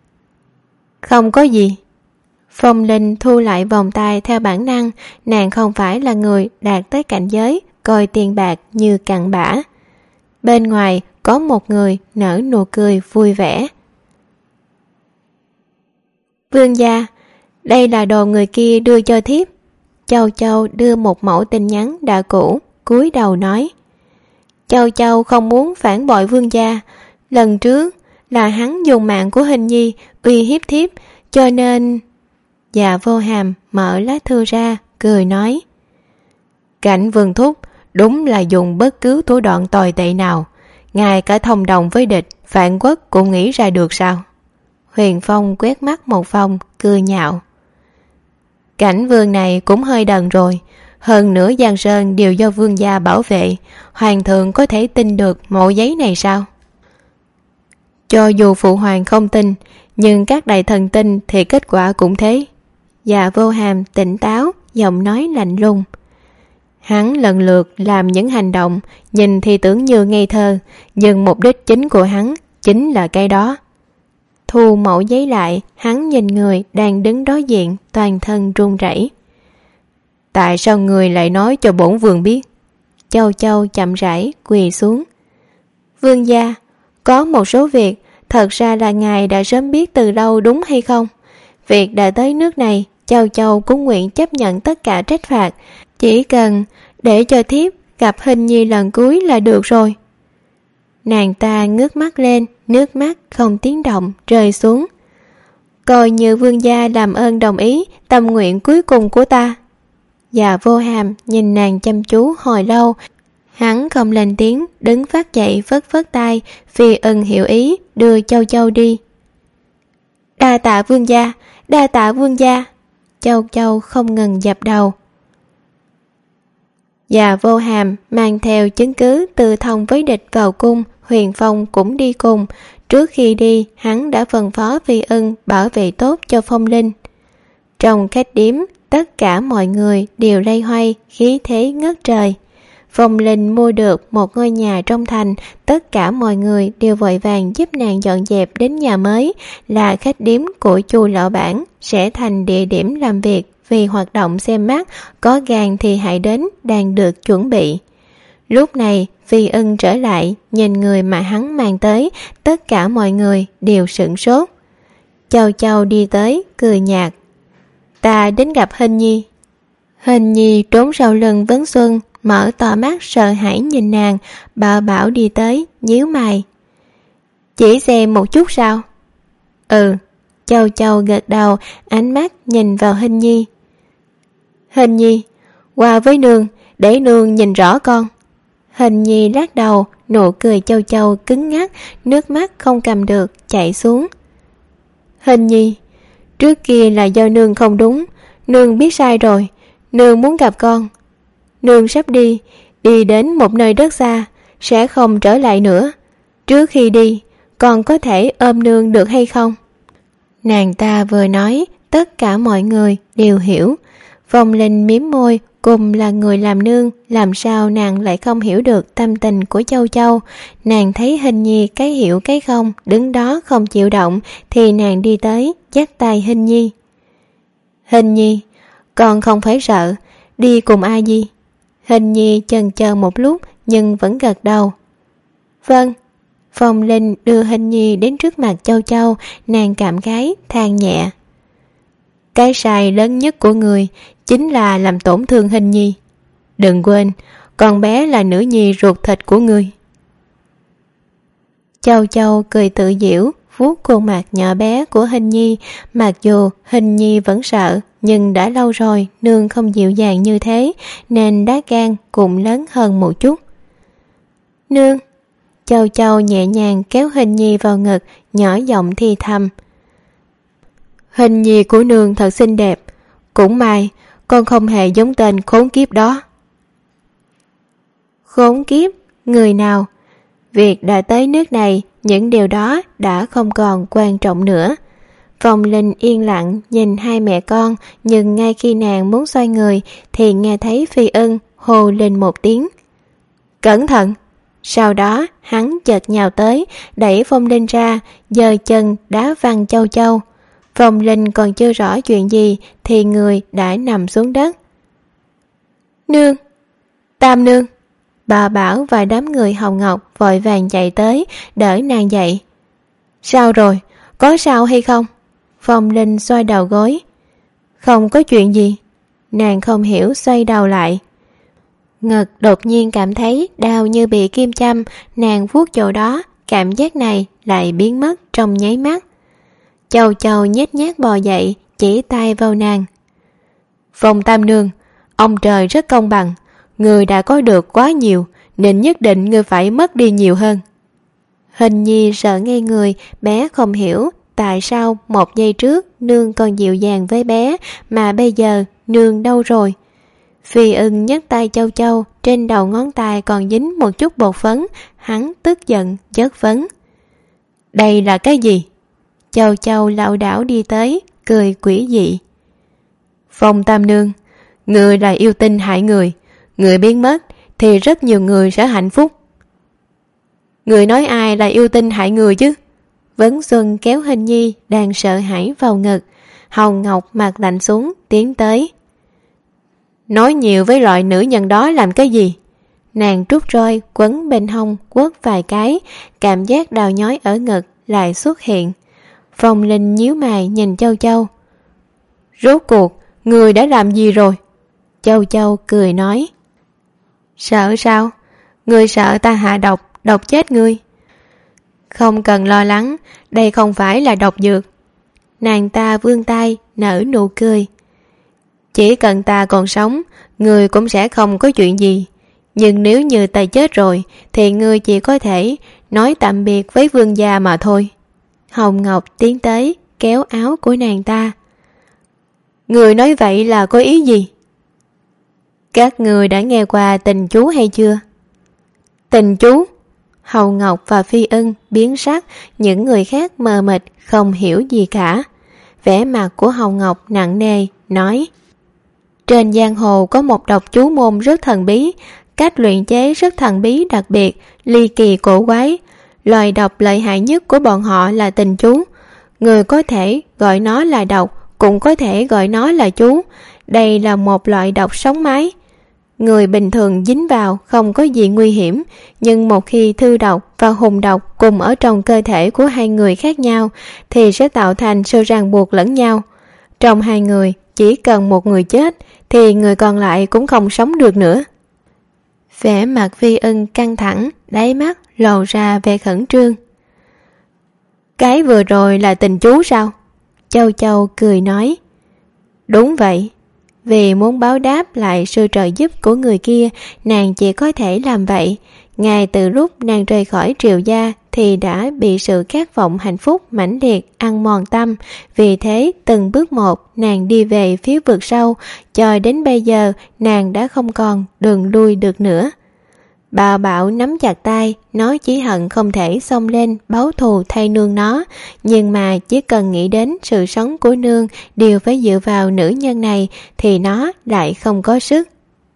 Không có gì. Phong Linh thu lại vòng tay theo bản năng, nàng không phải là người đạt tới cảnh giới coi tiền bạc như cặn bã. Bên ngoài có một người nở nụ cười vui vẻ. Vương gia, đây là đồ người kia đưa cho thiếp. Châu Châu đưa một mẫu tin nhắn đã cũ, cúi đầu nói. Châu Châu không muốn phản bội vương gia. Lần trước là hắn dùng mạng của Hình Nhi uy hiếp thiếp, cho nên... Dạ Vô Hàm mở lá thư ra, cười nói. Cảnh Vương Thúc đúng là dùng bất cứ thủ đoạn tồi tệ nào, ngài cả thông đồng với địch, phản quốc cũng nghĩ ra được sao? Huyền Phong quét mắt một vòng, cười nhạo. Cảnh vương này cũng hơi đần rồi. Hơn nữa Giang Sơn đều do vương gia bảo vệ, hoàng thượng có thể tin được mẩu giấy này sao? Cho dù phụ hoàng không tin, nhưng các đại thần tin thì kết quả cũng thế. Dạ Vô Hàm tỉnh táo, giọng nói lạnh lùng. Hắn lần lượt làm những hành động nhìn thì tưởng như ngây thơ, nhưng mục đích chính của hắn chính là cái đó. Thu mẩu giấy lại, hắn nhìn người đang đứng đối diện, toàn thân run rẩy. Tại sao người lại nói cho bổn vương biết? Châu Châu chậm rãi quỳ xuống. Vương gia, có một số việc thật ra là ngài đã sớm biết từ lâu, đúng hay không? Việc đã tới nước này, Châu Châu cũng nguyện chấp nhận tất cả trách phạt, chỉ cần để cho thiếp gặp Hình Nhi lần cuối là được rồi. Nàng ta ngước mắt lên, nước mắt không tiếng động rơi xuống. Coi như vương gia làm ơn đồng ý tâm nguyện cuối cùng của ta. Dạ Vô Hàm nhìn nàng chăm chú hồi lâu, hắn không lên tiếng, đứng phát dậy phất phất tay, Phi Ân hiểu ý đưa Châu Châu đi. Đa tạ vương gia, đa tạ vương gia. Châu Châu không ngừng dập đầu. Dạ Vô Hàm mang theo chứng cứ từ thông với địch vào cung, Huyền Phong cũng đi cùng. Trước khi đi, hắn đã phân phó Phi Ân bảo vệ tốt cho Phong Linh. Trong khách điếm, tất cả mọi người đều lay hoay, khí thế ngất trời. Phong Linh mua được một ngôi nhà trong thành, tất cả mọi người đều vội vàng giúp nàng dọn dẹp đến nhà mới, là khách điếm của Chu lão bản, sẽ thành địa điểm làm việc vì hoạt động xem mắt, có gan thì hãy đến đang được chuẩn bị. Lúc này Phi Ân trở lại, nhìn người mà hắn mang tới, tất cả mọi người đều sửng sốt. Châu Châu đi tới, cười nhạt. Ta đến gặp Hình Nhi. Hình Nhi trốn sau lưng Vấn Xuân, mở to mắt sợ hãi nhìn nàng, Bảo Bảo đi tới, nhíu mày. Chỉ xem một chút sao? Ừ. Châu Châu gật đầu, ánh mắt nhìn vào Hình Nhi. Hình Nhi, qua với nương, để nương nhìn rõ con. Hình Nhi lắc đầu, nụ cười Châu Châu cứng ngắc, nước mắt không cầm được chảy xuống. Hình Nhi, trước kia là do nương không đúng, nương biết sai rồi, nương muốn gặp con. Nương sắp đi, đi đến một nơi rất xa, sẽ không trở lại nữa. Trước khi đi, con có thể ôm nương được hay không? Nàng ta vừa nói, tất cả mọi người đều hiểu. Phong Linh mím môi, cùng là người làm nương, làm sao nàng lại không hiểu được tâm tình của Châu Châu. Nàng thấy Hình Nhi cái hiểu cái không, đứng đó không chịu động, thì nàng đi tới, dắt tay Hình Nhi. Hình Nhi, con không phải sợ, đi cùng A Di. Hình Nhi chần chờ một lúc, nhưng vẫn gật đầu. Vâng. Phong Linh đưa Hình Nhi đến trước mặt Châu Châu, nàng cảm khái, than nhẹ. Cái sai lớn nhất của người chính là làm tổn thương Hình Nhi. Đừng quên, con bé là nữ nhi ruột thịt của người. Châu Châu cười tự giễu, vuốt khuôn mặt nhỏ bé của Hình Nhi. Mặc dù Hình Nhi vẫn sợ, nhưng đã lâu rồi nương không dịu dàng như thế, nên đá gan cũng lớn hơn một chút. Nương. Châu Châu nhẹ nhàng kéo Hình Nhi vào ngực, nhỏ giọng thì thầm. Hình Nhi của nương thật xinh đẹp, cũng may con không hề giống tên khốn kiếp đó. Khốn kiếp? Người nào? Việc đã tới nước này, những điều đó đã không còn quan trọng nữa. Phong Linh yên lặng nhìn hai mẹ con, nhưng ngay khi nàng muốn xoay người thì nghe thấy Phi Ân hô lên một tiếng. Cẩn thận! Sau đó hắn chợt nhào tới, đẩy Phong Linh ra, giơ chân đá văng Châu Châu. Phong Linh còn chưa rõ chuyện gì thì người đã nằm xuống đất. Nương! Tam nương! Bà Bảo và đám người Hồng Ngọc vội vàng chạy tới, đỡ nàng dậy. Sao rồi? Có sao hay không? Phong Linh xoay đầu gối. Không có chuyện gì. Nàng không hiểu xoay đầu lại. Ngực đột nhiên cảm thấy đau như bị kim châm, nàng vuốt chỗ đó, cảm giác này lại biến mất trong nháy mắt. Châu Châu nhếch nhác bò dậy, chỉ tay vào nàng. Phong Tam nương, ông trời rất công bằng, người đã có được quá nhiều, nên nhất định người phải mất đi nhiều hơn. Hình Nhi sợ ngây người, bé không hiểu, tại sao một giây trước nương còn dịu dàng với bé mà bây giờ nương đâu rồi. Phi Ưng nhấc tay Châu Châu, trên đầu ngón tay còn dính một chút bột phấn. Hắn tức giận chất vấn: đây là cái gì? Châu Châu lảo đảo đi tới, cười quỷ dị: Phong Tam Nương, người là yêu tinh hại người, người biến mất thì rất nhiều người sẽ hạnh phúc. Người nói ai là yêu tinh hại người chứ? Vấn Xuân kéo Hình Nhi đang sợ hãi vào ngực. Hồng Ngọc mặt lạnh xuống tiến tới: nói nhiều với loại nữ nhân đó làm cái gì? Nàng trút roi quấn bên hông quất vài cái, cảm giác đau nhói ở ngực lại xuất hiện. Phong Linh nhíu mày nhìn Châu Châu: rốt cuộc người đã làm gì rồi? Châu Châu cười nói: sợ sao? Người sợ ta hạ độc độc chết ngươi? Không cần lo lắng, đây không phải là độc dược. Nàng ta vươn tay nở nụ cười: chỉ cần ta còn sống, ngươi cũng sẽ không có chuyện gì. Nhưng nếu như ta chết rồi thì ngươi chỉ có thể nói tạm biệt với vương gia mà thôi. Hồng Ngọc tiến tới kéo áo của nàng ta: người nói vậy là có ý gì? Các người đã nghe qua tình chú hay chưa? Tình chú? Hồng Ngọc và Phi Ưng biến sắc, những người khác mờ mịt không hiểu gì cả. Vẻ mặt của Hồng Ngọc nặng nề nói: trên giang hồ có một độc chú môn rất thần bí, cách luyện chế rất thần bí đặc biệt, ly kỳ cổ quái. Loài độc lợi hại nhất của bọn họ là tình chú. Người có thể gọi nó là độc, cũng có thể gọi nó là chú. Đây là một loại độc sống mái. Người bình thường dính vào không có gì nguy hiểm, nhưng một khi thư độc và hùng độc cùng ở trong cơ thể của hai người khác nhau thì sẽ tạo thành sự ràng buộc lẫn nhau. Trong hai người chỉ cần một người chết thì người còn lại cũng không sống được nữa. Vẻ mặt Phi Ưng căng thẳng, đáy mắt lộ ra vẻ khẩn trương. Cái vừa rồi là tình chú sao? Châu Châu cười nói: đúng vậy. Vì muốn báo đáp lại sự trợ giúp của người kia, nàng chỉ có thể làm vậy. Ngay từ lúc nàng rời khỏi Triệu gia thì đã bị sự khát vọng hạnh phúc mãnh liệt ăn mòn tâm. Vì thế từng bước một nàng đi về phía vực sâu, cho đến bây giờ nàng đã không còn đường lui được nữa. Bà Bảo nắm chặt tay, nó chỉ hận không thể xông lên báo thù thay nương nó, nhưng mà chỉ cần nghĩ đến sự sống của nương đều phải dựa vào nữ nhân này thì nó lại không có sức.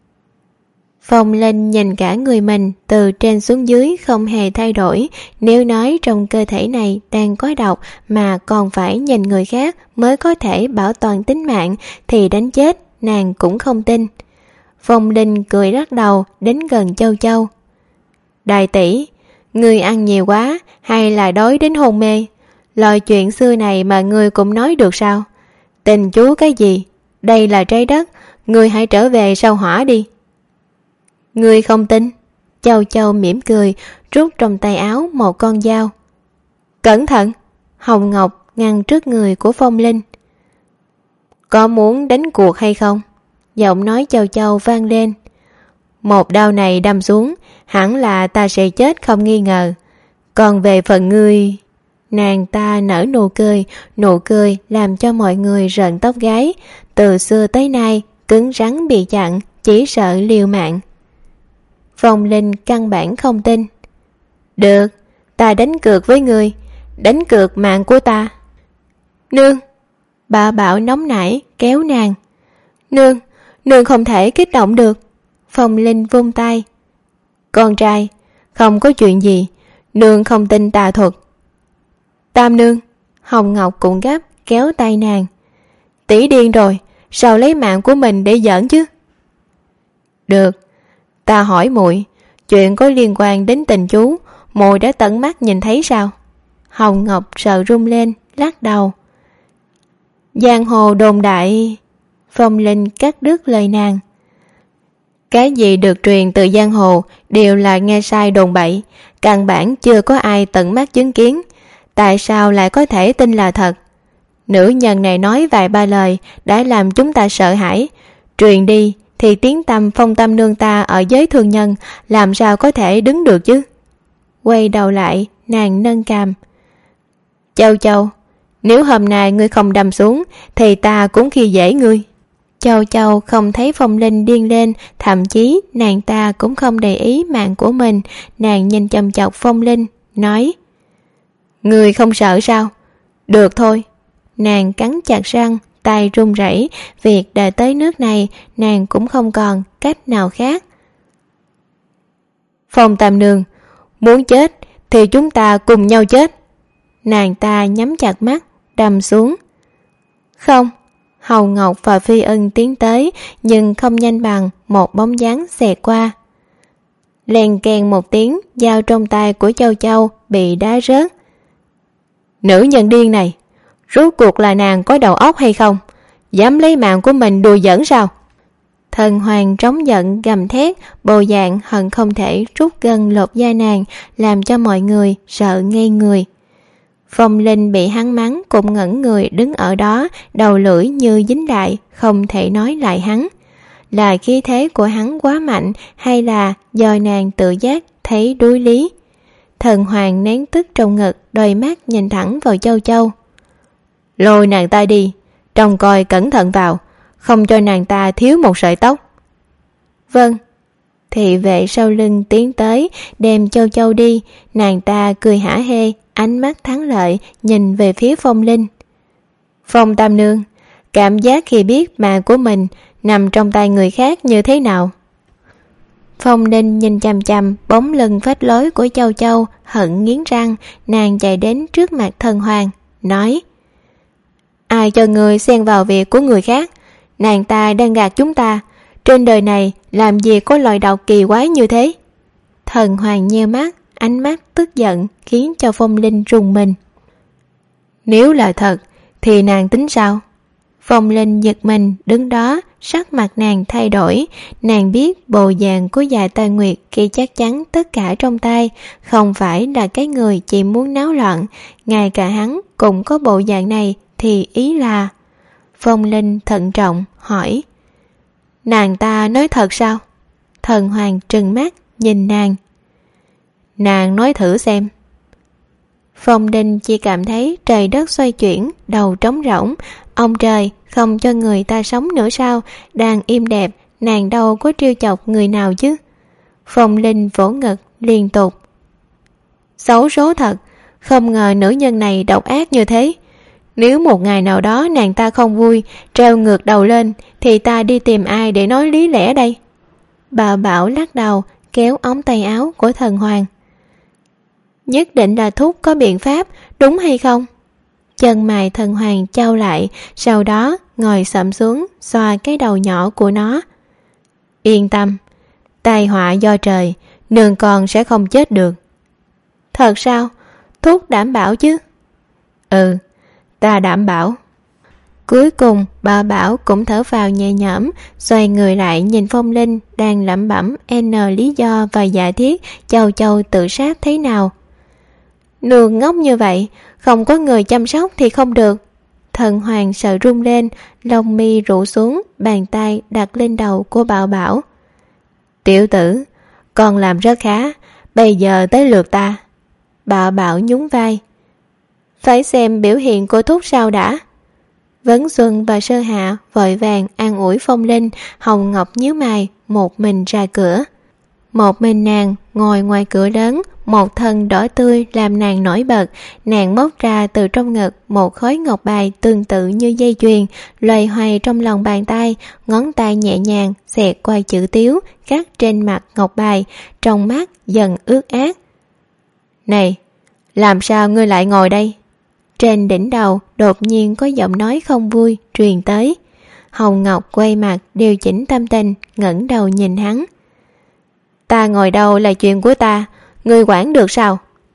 Phong Linh nhìn cả người mình từ trên xuống dưới không hề thay đổi. Nếu nói trong cơ thể này đang có độc mà còn phải nhìn người khác mới có thể bảo toàn tính mạng thì đánh chết nàng cũng không tin. Phong Linh cười lắc đầu đến gần Châu Châu: đại tỷ, ngươi ăn nhiều quá hay là đói đến hôn mê? Loại chuyện xưa này mà ngươi cũng nói được sao? Tình chú cái gì? Đây là trái đất, ngươi hãy trở về sao hỏa đi. Ngươi không tin? Châu Châu mỉm cười, rút trong tay áo một con dao. Cẩn thận! Hồng Ngọc ngăn trước người của Phong Linh. Có muốn đánh cuộc hay không? Giọng nói Châu Châu vang lên. Một đao này đâm xuống, hẳn là ta sẽ chết không nghi ngờ. Còn về phần ngươi... Nàng ta nở nụ cười, nụ cười làm cho mọi người rợn tóc gáy. Từ xưa tới nay, cứng rắn bị chặn, chỉ sợ liều mạng. Phong Linh căn bản không tin. Được, ta đánh cược với ngươi, đánh cược mạng của ta. Nương! Bà Bảo nóng nảy kéo nàng. Nương, nương không thể kích động được. Phong Linh vung tay. Con trai, không có chuyện gì, nương không tin tà thuật. Tam nương! Hồng Ngọc cũng gấp kéo tay nàng. Tỷ điên rồi, sao lấy mạng của mình để giỡn chứ? Được, ta hỏi muội, chuyện có liên quan đến tình chú, muội đã tận mắt nhìn thấy sao? Hồng Ngọc sợ run lên, lắc đầu. Giang hồ đồn đại... Phong Linh cắt đứt lời nàng. Cái gì được truyền từ giang hồ đều là nghe sai đồn bậy, căn bản chưa có ai tận mắt chứng kiến. Tại sao lại có thể tin là thật? Nữ nhân này nói vài ba lời đã làm chúng ta sợ hãi. Truyền đi thì tiếng tăm Phong Tam nương ta ở giới thương nhân làm sao có thể đứng được chứ? Quay đầu lại, nàng nâng cằm. Châu Châu, Nếu hôm nay ngươi không đâm xuống thì ta cũng khi dễ ngươi. Châu Châu không thấy Phong Linh điên lên, thậm chí nàng ta cũng không để ý mạng của mình. Nàng nhìn chằm chọc Phong Linh, nói: Ngươi không sợ sao? Được thôi. Nàng cắn chặt răng, tay run rẩy. Việc đã tới nước này, nàng cũng không còn cách nào khác. Phong Tam Nương, muốn chết thì chúng ta cùng nhau chết. Nàng ta nhắm chặt mắt, đâm xuống. Không. Hầu Ngọc và Phi Ân tiến tới, nhưng không nhanh bằng một bóng dáng xẹt qua. Lèn kèn một tiếng, dao trong tay của Châu Châu bị đá rớt. Nữ nhân điên này, rốt cuộc là nàng có đầu óc hay không? Dám lấy mạng của mình đùa giỡn sao? Thần Hoàng trống giận gầm thét, bộ dạng hận không thể rút gân lột da nàng, làm cho mọi người sợ ngây người. Phong Linh bị hắn mắng cũng ngẩn người đứng ở đó, đầu lưỡi như dính lại, không thể nói lại hắn. Là khí thế của hắn quá mạnh, hay là do nàng tự giác thấy đuối lý? Thần Hoàng nén tức trong ngực, đôi mắt nhìn thẳng vào Châu Châu. Lôi nàng ta đi, trông coi cẩn thận vào, không cho nàng ta thiếu một sợi tóc. Vâng. Thị vệ sau lưng tiến tới, đem Châu Châu đi. Nàng ta cười hả hê, ánh mắt thắng lợi nhìn về phía Phong Linh. Phong Tam Nương, cảm giác khi biết mạng của mình nằm trong tay người khác như thế nào? Phong Linh nhìn chằm chằm bóng lưng phách lối của Châu Châu, hận nghiến răng. Nàng chạy đến trước mặt Thần Hoàng, nói: Ai cho người xen vào việc của người khác? Nàng ta đang gạt chúng ta. Trên đời này làm gì có loài độc kỳ quái như thế? Thần Hoàng nheo mắt, ánh mắt tức giận khiến cho Phong Linh rùng mình. Nếu là thật thì nàng tính sao? Phong Linh giật mình đứng đó, sắc mặt nàng thay đổi. Nàng biết bộ dạng của Dạ Tà Nguyệt khi chắc chắn tất cả trong tay, không phải là cái người chỉ muốn náo loạn. Ngay cả hắn cũng có bộ dạng này thì ý là... Phong Linh thận trọng hỏi: Nàng ta nói thật sao? Thần Hoàng trừng mắt nhìn nàng. Nàng nói thử xem. Phong Linh chỉ cảm thấy trời đất xoay chuyển, đầu trống rỗng. Ông trời không cho người ta sống nữa sao? Đang im đẹp, nàng đâu có trêu chọc người nào chứ? Phong Linh vỗ ngực liên tục. Xấu số thật, không ngờ nữ nhân này độc ác như thế. Nếu một ngày nào đó nàng ta không vui, treo ngược đầu lên, thì ta đi tìm ai để nói lý lẽ đây? Bà Bảo lắc đầu, kéo ống tay áo của Thần Hoàng. Nhất định là Thúc có biện pháp, đúng hay không? Chân mày Thần Hoàng chau lại, sau đó ngồi xổm xuống, xoa cái đầu nhỏ của nó. Yên tâm, tai họa do trời, nương con sẽ không chết được. Thật sao? Thúc đảm bảo chứ? Ừ, ta đảm bảo. Cuối cùng bà Bảo cũng thở vào nhẹ nhõm, xoay người lại nhìn Phong Linh đang lẩm bẩm n lý do và giả thiết Châu Châu tự sát thế nào. Nương ngốc như vậy, không có người chăm sóc thì không được. Thần Hoàng sợ run lên, lông mi rũ xuống, bàn tay đặt lên đầu của Bảo Bảo. Tiểu tử, con làm rất khá, bây giờ tới lượt ta. Bảo Bảo nhún vai. Phải xem biểu hiện của Thúc sao đã. Vấn Xuân và Sơ Hạ vội vàng an ủi Phong Linh. Hồng Ngọc nhíu mày một mình ra cửa. Một mình nàng ngồi ngoài cửa lớn, một thân đỏ tươi làm nàng nổi bật. Nàng móc ra từ trong ngực một khối ngọc bài tương tự như dây chuyền, loay hoay trong lòng bàn tay, ngón tay nhẹ nhàng xẹt qua chữ Tiếu khắc trên mặt ngọc bài, trong mắt dần ướt át. Này, làm sao ngươi lại ngồi đây? Trên đỉnh đầu đột nhiên có giọng nói không vui truyền tới. Hồng Ngọc quay mặt điều chỉnh tâm tình, ngẩng đầu nhìn hắn. Ta ngồi đâu là chuyện của ta, ngươi quản được sao?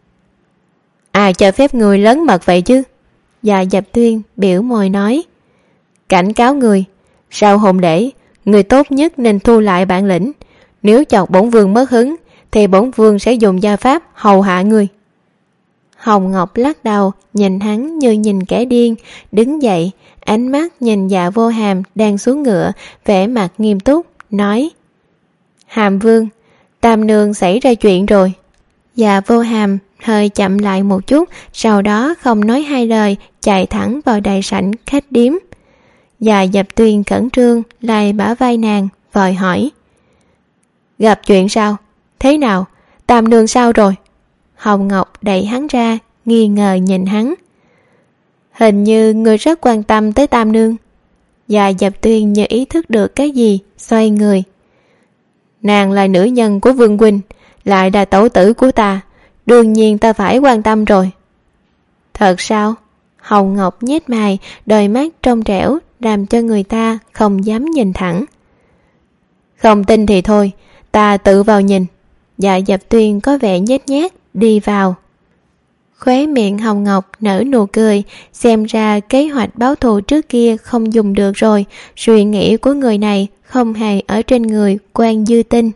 Ai cho phép ngươi lớn mật vậy chứ? Dạ Dập Tuyên biểu môi nói. Cảnh cáo ngươi, sau hôn lễ, ngươi tốt nhất nên thu lại bản lĩnh. Nếu chọc bổn vương mất hứng, thì bổn vương sẽ dùng gia pháp hầu hạ ngươi. Hồng Ngọc lắc đầu, nhìn hắn như nhìn kẻ điên, đứng dậy, ánh mắt nhìn Dạ Vô Hàm đang xuống ngựa, vẻ mặt nghiêm túc, nói. Hàm Vương, Tam Nương xảy ra chuyện rồi. Dạ Vô Hàm hơi chậm lại một chút, sau đó không nói hai lời, chạy thẳng vào đại sảnh khách điếm. Dạ Dập Tuyên khẩn trương lại bả vai nàng, vội hỏi: gặp chuyện sao? Thế nào? Tam nương sao rồi? Hồng Ngọc đẩy hắn ra, nghi ngờ nhìn hắn. Hình như người rất quan tâm tới Tam nương. Dạ Dập Tuyên như ý thức được cái gì, xoay người. Nàng là nữ nhân của Vương huynh, lại là tẩu tử của ta, đương nhiên ta phải quan tâm rồi. Thật sao? Hồng Ngọc nhếch mày, đôi mắt trong trẻo làm cho người ta không dám nhìn thẳng. Không tin thì thôi, ta tự vào nhìn. Dạ Dập Tuyên có vẻ nhếch nhác đi vào. Khóe miệng Hồng Ngọc nở nụ cười, xem ra kế hoạch báo thù trước kia không dùng được rồi, suy nghĩ của người này không hề ở trên người Quan Dư Tinh.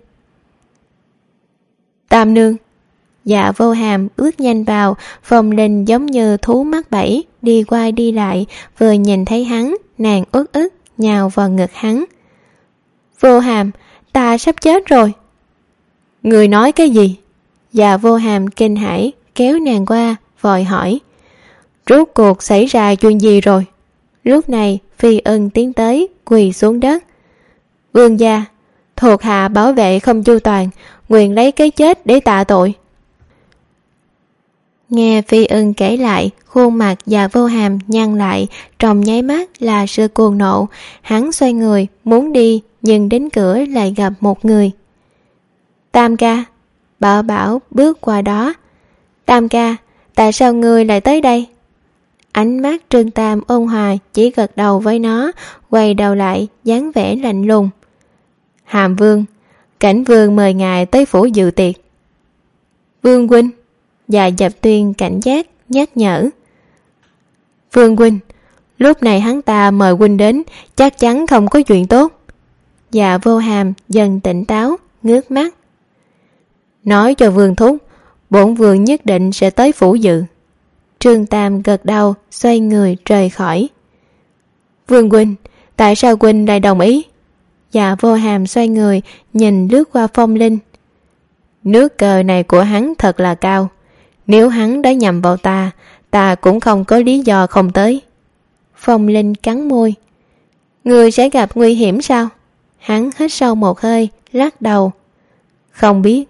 Tam nương. Dạ Vô Hàm bước nhanh vào, Phong Linh giống như thú mắc bẫy, đi qua đi lại, vừa nhìn thấy hắn, nàng uất ức nhào vào ngực hắn. Vô Hàm, ta sắp chết rồi. Người nói cái gì? Dạ Vô Hàm kinh hãi kéo nàng qua, vội hỏi: rốt cuộc xảy ra chuyện gì rồi? Lúc này Phi Ưng tiến tới, quỳ xuống đất. Vương gia, thuộc hạ bảo vệ không chu toàn, nguyện lấy cái chết để tạ tội. Nghe Phi Ưng kể lại, khuôn mặt Dạ Vô Hàm nhăn lại, trong nháy mắt là sự cuồng nộ. Hắn xoay người muốn đi, nhưng đến cửa lại gặp một người. Tam ca. Bảo Bảo bước qua đó. Tam ca, tại sao ngươi lại tới đây? Ánh mắt Trương Tam ôn hòa, chỉ gật đầu với nó, quay đầu lại dáng vẻ lạnh lùng. Hàm Vương, Cảnh Vương mời ngài tới phủ dự tiệc. Vương huynh. Dạ Dập Tuyên cảnh giác nhắc nhở. Vương huynh, lúc này hắn ta mời huynh đến, chắc chắn không có chuyện tốt. Dạ Vô Hàm dần tỉnh táo, ngước mắt. Nói cho Vương thúc, bổn vương nhất định sẽ tới phủ dự. Trương Tam gật đầu, xoay người rời khỏi. Vương huynh, tại sao huynh lại đồng ý? Dạ Vô Hàm xoay người, nhìn lướt qua Phong Linh. Nước cờ này của hắn thật là cao. Nếu hắn đã nhầm vào ta, ta cũng không có lý do không tới. Phong Linh cắn môi. Người sẽ gặp nguy hiểm sao? Hắn hít sâu một hơi, lắc đầu. Không biết.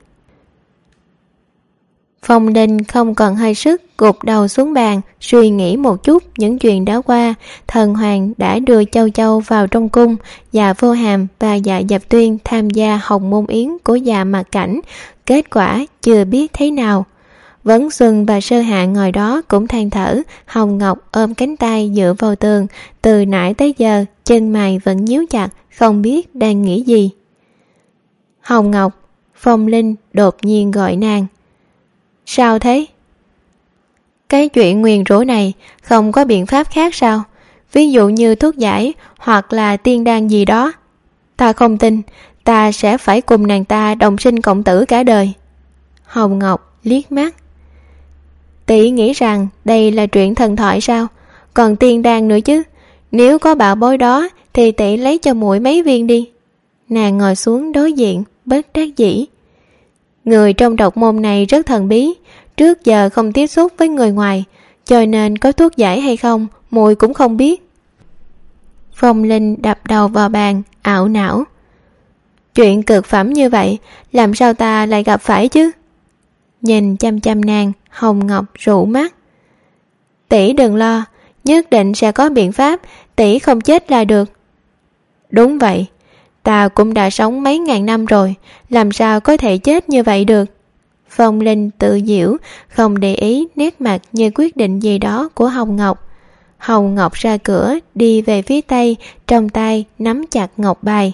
Phong Linh không còn hơi sức, gục đầu xuống bàn, suy nghĩ một chút những chuyện đã qua. Thần Hoàng đã đưa Châu Châu vào trong cung, Dạ Vô Hàm và Dạ Dập Tuyên tham gia hồng môn yến của Dạ Mạc Cảnh. Kết quả chưa biết thế nào. Vấn Xuân và Sơ Hạ ngồi đó cũng than thở. Hồng Ngọc ôm cánh tay dựa vào tường, từ nãy tới giờ chân mày vẫn nhíu chặt, không biết đang nghĩ gì. Hồng Ngọc. Phong Linh đột nhiên gọi nàng. Sao thế? Cái chuyện nguyền rủa này không có biện pháp khác sao? Ví dụ như thuốc giải hoặc là tiên đan gì đó. Ta không tin, ta sẽ phải cùng nàng ta đồng sinh cộng tử cả đời. Hồng Ngọc liếc mắt. Tỷ nghĩ rằng đây là chuyện thần thoại sao? Còn tiên đan nữa chứ. Nếu có bảo bối đó thì tỷ lấy cho muội mấy viên đi. Nàng ngồi xuống đối diện, bất đắc dĩ. Người trong độc môn này rất thần bí, trước giờ không tiếp xúc với người ngoài, cho nên có thuốc giải hay không, muội cũng không biết. Phong Linh đập đầu vào bàn, ảo não. Chuyện cực phẩm như vậy, làm sao ta lại gặp phải chứ? Nhìn chăm chăm nàng, Hồng Ngọc rủ mắt. Tỷ đừng lo, nhất định sẽ có biện pháp, tỷ không chết là được. Đúng vậy, ta cũng đã sống mấy ngàn năm rồi, làm sao có thể chết như vậy được? Phong Linh tự giễu, không để ý nét mặt như quyết định gì đó của Hồng Ngọc. Hồng Ngọc ra cửa, đi về phía tây, trong tay nắm chặt ngọc bài.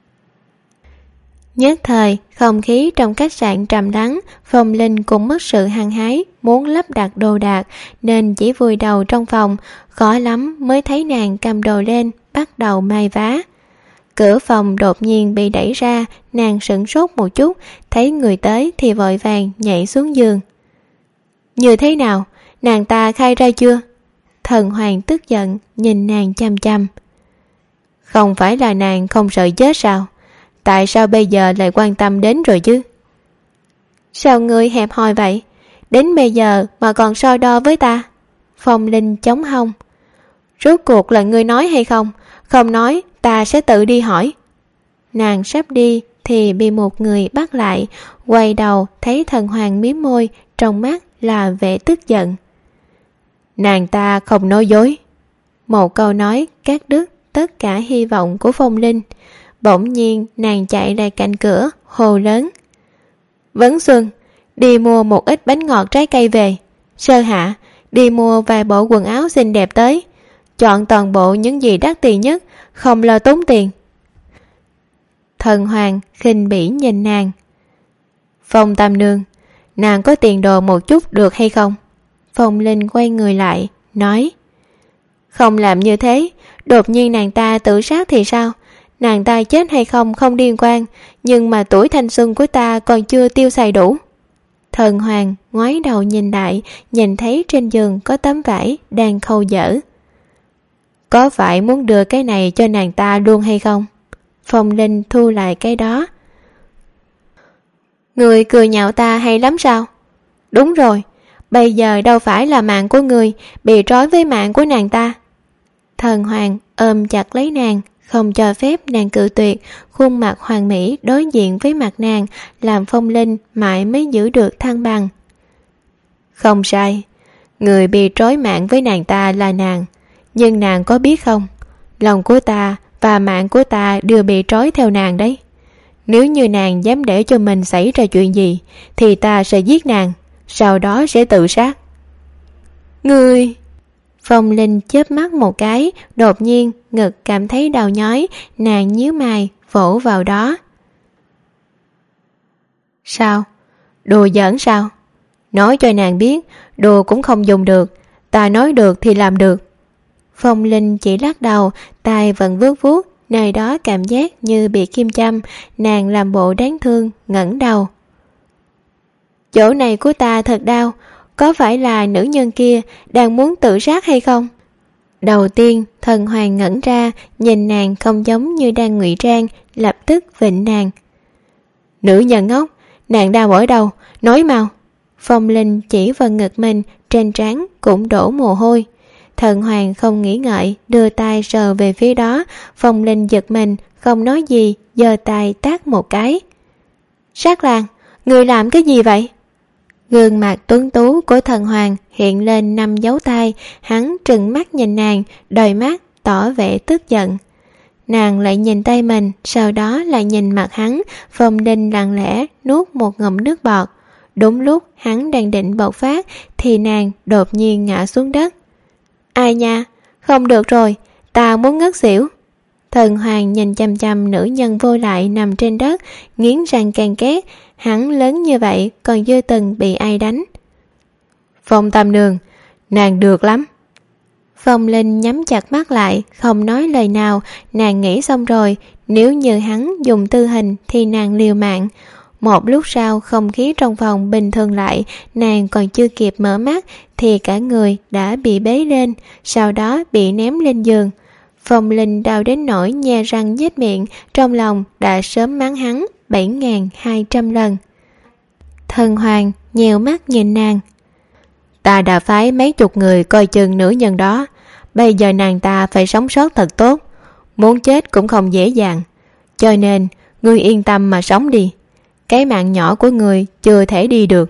Nhất thời, không khí trong khách sạn trầm lắng. Phong Linh cũng mất sự hăng hái, muốn lắp đặt đồ đạc, nên chỉ vùi đầu trong phòng, khó lắm mới thấy nàng cầm đồ lên, bắt đầu may vá. Cửa phòng đột nhiên bị đẩy ra, nàng sửng sốt một chút, thấy người tới thì vội vàng nhảy xuống giường. Như thế nào? Nàng ta khai ra chưa? Thần Hoàng tức giận, nhìn nàng chăm chăm. Không phải là nàng không sợ chết sao? Tại sao bây giờ lại quan tâm đến rồi chứ? Sao ngươi hẹp hòi vậy? đến bây giờ mà còn so đo với ta? Phong Linh chống hông. Rốt cuộc là ngươi nói hay không? Không nói, ta sẽ tự đi hỏi. Nàng sắp đi thì bị một người bắt lại, quay đầu thấy Thần Hoàng mím môi, trong mắt là vẻ tức giận. Nàng ta không nói dối. Một câu nói cắt đứt tất cả hy vọng của Phong Linh. Bỗng nhiên nàng chạy lại cạnh cửa, hô lớn. Vấn Xuân, đi mua một ít bánh ngọt trái cây về. Sơ Hạ, đi mua vài bộ quần áo xinh đẹp tới. Chọn toàn bộ những gì đắt tiền nhất, không lo tốn tiền. Thần Hoàng khinh bỉ nhìn nàng. Phong Tam Nương, nàng có tiền đồ một chút được hay không? Phong Linh quay người lại, nói. Không làm như thế, đột nhiên nàng ta tự sát thì sao? Nàng ta chết hay không không liên quan, nhưng mà tuổi thanh xuân của ta còn chưa tiêu xài đủ. Thần Hoàng ngoái đầu nhìn lại, nhìn thấy trên giường có tấm vải đang khâu dở. Có phải muốn đưa cái này cho nàng ta luôn hay không? Phong Linh thu lại cái đó. Người cười nhạo ta hay lắm sao? Đúng rồi, bây giờ đâu phải là mạng của người bị trói với mạng của nàng ta. Thần Hoàng ôm chặt lấy nàng, không cho phép nàng cự tuyệt. Khuôn mặt hoàn mỹ đối diện với mặt nàng, làm Phong Linh mãi mới giữ được thăng bằng. Không sai, người bị trói mạng với nàng ta là nàng. Nhưng nàng có biết không, lòng của ta và mạng của ta đều bị trói theo nàng đấy. Nếu như nàng dám để cho mình xảy ra chuyện gì, thì ta sẽ giết nàng, sau đó sẽ tự sát. Ngươi... Phong Linh chớp mắt một cái, đột nhiên ngực cảm thấy đau nhói, nàng nhíu mày vỗ vào đó. Sao? Đùa giỡn sao? Nói cho nàng biết, đùa cũng không dùng được, ta nói được thì làm được. Phong Linh chỉ lắc đầu, tay vẫn vuốt vuốt, nơi đó cảm giác như bị kim châm, nàng làm bộ đáng thương, ngẩng đầu. Chỗ này của ta thật đau, có phải là nữ nhân kia đang muốn tự sát hay không? Đầu tiên, Thần Hoàng ngẩn ra, nhìn nàng không giống như đang ngụy trang, lập tức vịnh nàng. Nữ nhân ngốc, nàng đau ở đâu? Nói mau. Phong Linh chỉ vào ngực mình, trên trán cũng đổ mồ hôi. Thần Hoàng không nghĩ ngợi, đưa tay sờ về phía đó. Phong Linh giật mình, không nói gì, giơ tay tát một cái. Sát Lang, người làm cái gì vậy? Gương mặt tuấn tú của Thần Hoàng hiện lên năm dấu tay, hắn trừng mắt nhìn nàng, đôi mắt tỏ vẻ tức giận. Nàng lại nhìn tay mình, sau đó lại nhìn mặt hắn. Phong Linh lặng lẽ nuốt một ngụm nước bọt. Đúng lúc hắn đang định bộc phát thì nàng đột nhiên ngã xuống đất. Ai nha, không được rồi, ta muốn ngất xỉu. Thần Hoàng nhìn chăm chăm nữ nhân vô lại nằm trên đất, nghiến răng ken két. Hắn lớn như vậy còn chưa từng bị ai đánh. Phong Tam Nương, nàng được lắm. Phong Linh nhắm chặt mắt lại, không nói lời nào. Nàng nghĩ xong rồi, nếu như hắn dùng tư hình thì nàng liều mạng. Một lúc sau không khí trong phòng bình thường lại, nàng còn chưa kịp mở mắt thì cả người đã bị bế lên, sau đó bị ném lên giường. Phong Linh đau đến nỗi nhe răng nhếch miệng, trong lòng đã sớm mắng hắn bảy nghìn hai trăm lần. Thần Hoàng nhèo mắt nhìn nàng. Ta đã phái mấy chục người coi chừng nữ nhân đó, bây giờ nàng ta phải sống sót thật tốt, muốn chết cũng không dễ dàng, cho nên ngươi yên tâm mà sống đi. Cái mạng nhỏ của người chưa thể đi được.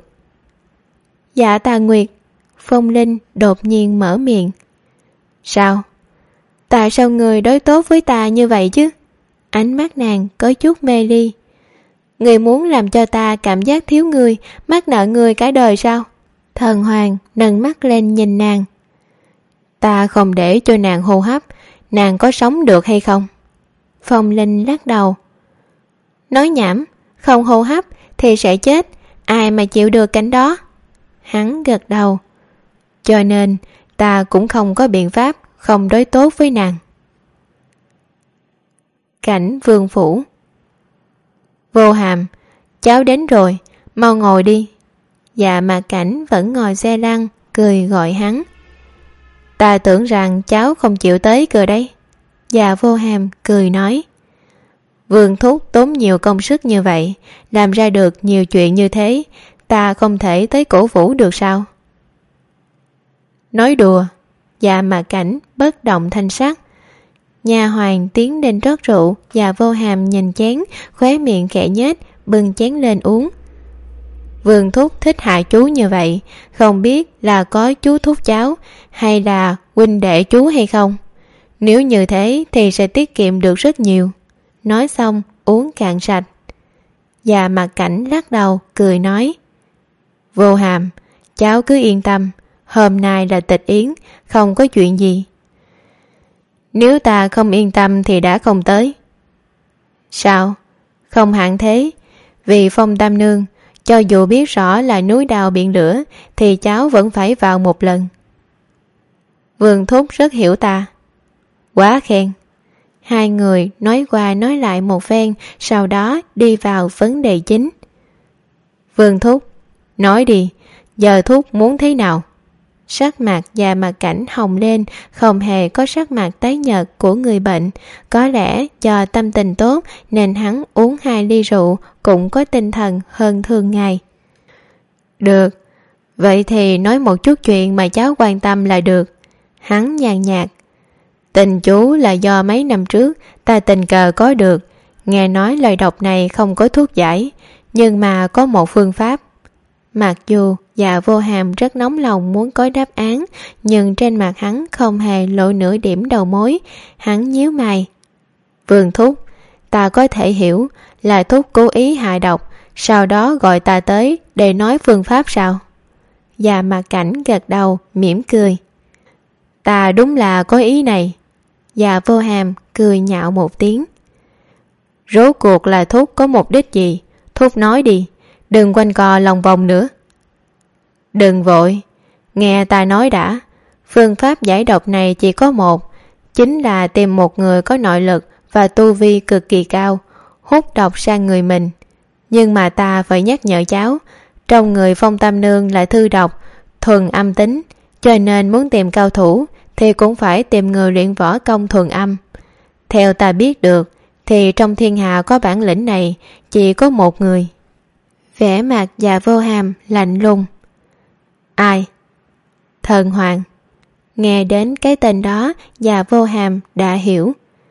Dạ Tà Nguyệt. Phong Linh đột nhiên mở miệng. Sao? Tại sao người đối tốt với ta như vậy chứ? Ánh mắt nàng có chút mê ly. Người muốn làm cho ta cảm giác thiếu người, mắc nợ người cả đời sao? Thần Hoàng nâng mắt lên nhìn nàng. Ta không để cho nàng hô hấp, nàng có sống được hay không? Phong Linh lắc đầu. Nói nhảm, không hô hấp thì sẽ chết, ai mà chịu được cảnh đó? Hắn gật đầu. Cho nên ta cũng không có biện pháp không đối tốt với nàng. Cảnh vương phủ. Vô Hàm, cháu đến rồi, mau ngồi đi. Dạ mà Cảnh vẫn ngồi xe lăn, cười gọi hắn. Ta tưởng rằng cháu không chịu tới cơ đấy. Dạ Vô Hàm cười nói. Vương thúc tốn nhiều công sức như vậy, làm ra được nhiều chuyện như thế, ta không thể tới cổ vũ được sao? Nói đùa. Dạ Mạc Cảnh bất động thanh sắc. Nhà hoàng tiến đến rót rượu, và Vô Hàm nhìn chén, khóe miệng khẽ nhếch, bưng chén lên uống. Vương thúc thích hại chú như vậy, không biết là có chú thúc cháu hay là huynh đệ chú hay không? Nếu như thế thì sẽ tiết kiệm được rất nhiều. Nói xong uống cạn sạch. Và Mạc Cảnh lắc đầu cười nói: Vô Hàm, cháu cứ yên tâm, hôm nay là tịch yến, không có chuyện gì. Nếu ta không yên tâm thì đã không tới. Sao? Không hẳn thế. Vì Phong Tam Nương, cho dù biết rõ là núi đao biển lửa thì cháu vẫn phải vào một lần. Vương thúc rất hiểu ta. Quá khen. Hai người nói qua nói lại một phen, sau đó đi vào vấn đề chính. Vương thúc, nói đi, giờ thúc muốn thế nào? Sắc mặt và Mạc Cảnh hồng lên, không hề có sắc mặt tái nhợt của người bệnh. Có lẽ do tâm tình tốt nên hắn uống hai ly rượu cũng có tinh thần hơn thường ngày. Được, vậy thì nói một chút chuyện mà cháu quan tâm là được. Hắn nhàn nhạt. Tình chú là do mấy năm trước ta tình cờ có được. Nghe nói lời độc này không có thuốc giải, nhưng mà có một phương pháp. Mặc dù Dạ Vô Hàm rất nóng lòng muốn có đáp án, nhưng trên mặt hắn không hề lộ nửa điểm đầu mối. Hắn nhíu mày. Vương thúc, ta có thể hiểu là thúc cố ý hại độc, sau đó gọi ta tới để nói phương pháp sao? Dạ Mạc Cảnh gật đầu mỉm cười. Ta đúng là có ý này. Dạ Vô Hàm cười nhạo một tiếng. Rốt cuộc là thúc có mục đích gì? Thúc nói đi, đừng quanh co lòng vòng nữa. Đừng vội, nghe ta nói đã. Phương pháp giải độc này chỉ có một, chính là tìm một người có nội lực và tu vi cực kỳ cao, hút độc sang người mình. Nhưng mà ta phải nhắc nhở cháu, trong người Phong Tam Nương là thư độc, thuần âm tính, cho nên muốn tìm cao thủ thì cũng phải tìm người luyện võ công thuần âm. Theo ta biết được thì trong thiên hạ có bản lĩnh này chỉ có một người. Vẻ mặt Dạ Vô Hàm lạnh lùng. Ai? Thần Hoàng. Nghe đến cái tên đó, Dạ Vô Hàm đã hiểu.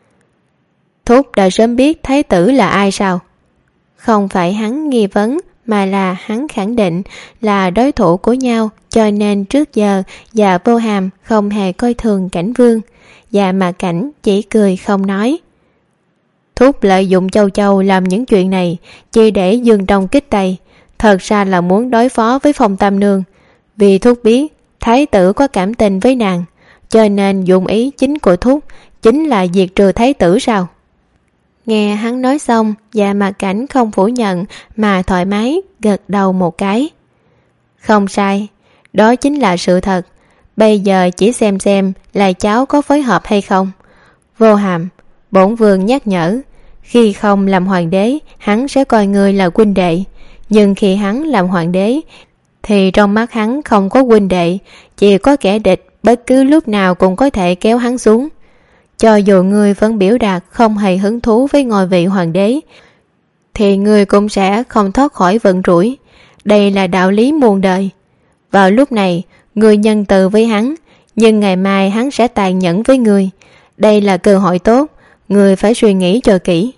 Thúc đã sớm biết thái tử là ai sao? Không phải hắn nghi vấn, mà là hắn khẳng định là đối thủ của nhau, cho nên trước giờ Dạ Vô Hàm không hề coi thường Cảnh Vương. Dạ mà Cảnh chỉ cười không nói. Thúc lợi dụng Châu Châu làm những chuyện này chỉ để dương đông kích tây, thật ra là muốn đối phó với Phong Tam Nương. Vì Thúc biết thái tử có cảm tình với nàng, cho nên dụng ý chính của Thúc chính là diệt trừ thái tử sao? Nghe hắn nói xong, Dạ Mạc Cảnh không phủ nhận mà thoải mái gật đầu một cái. Không sai, đó chính là sự thật. Bây giờ chỉ xem xem là cháu có phối hợp hay không. Vô Hàm, bổn vương nhắc nhở, khi không làm hoàng đế hắn sẽ coi người là huynh đệ, nhưng khi hắn làm hoàng đế thì trong mắt hắn không có huynh đệ, chỉ có kẻ địch, bất cứ lúc nào cũng có thể kéo hắn xuống. Cho dù người vẫn biểu đạt không hề hứng thú với ngôi vị hoàng đế thì người cũng sẽ không thoát khỏi vận rủi. Đây là đạo lý muôn đời. Vào lúc này người nhân từ với hắn, nhưng ngày mai hắn sẽ tàn nhẫn với người. Đây là cơ hội tốt, người phải suy nghĩ cho kỹ.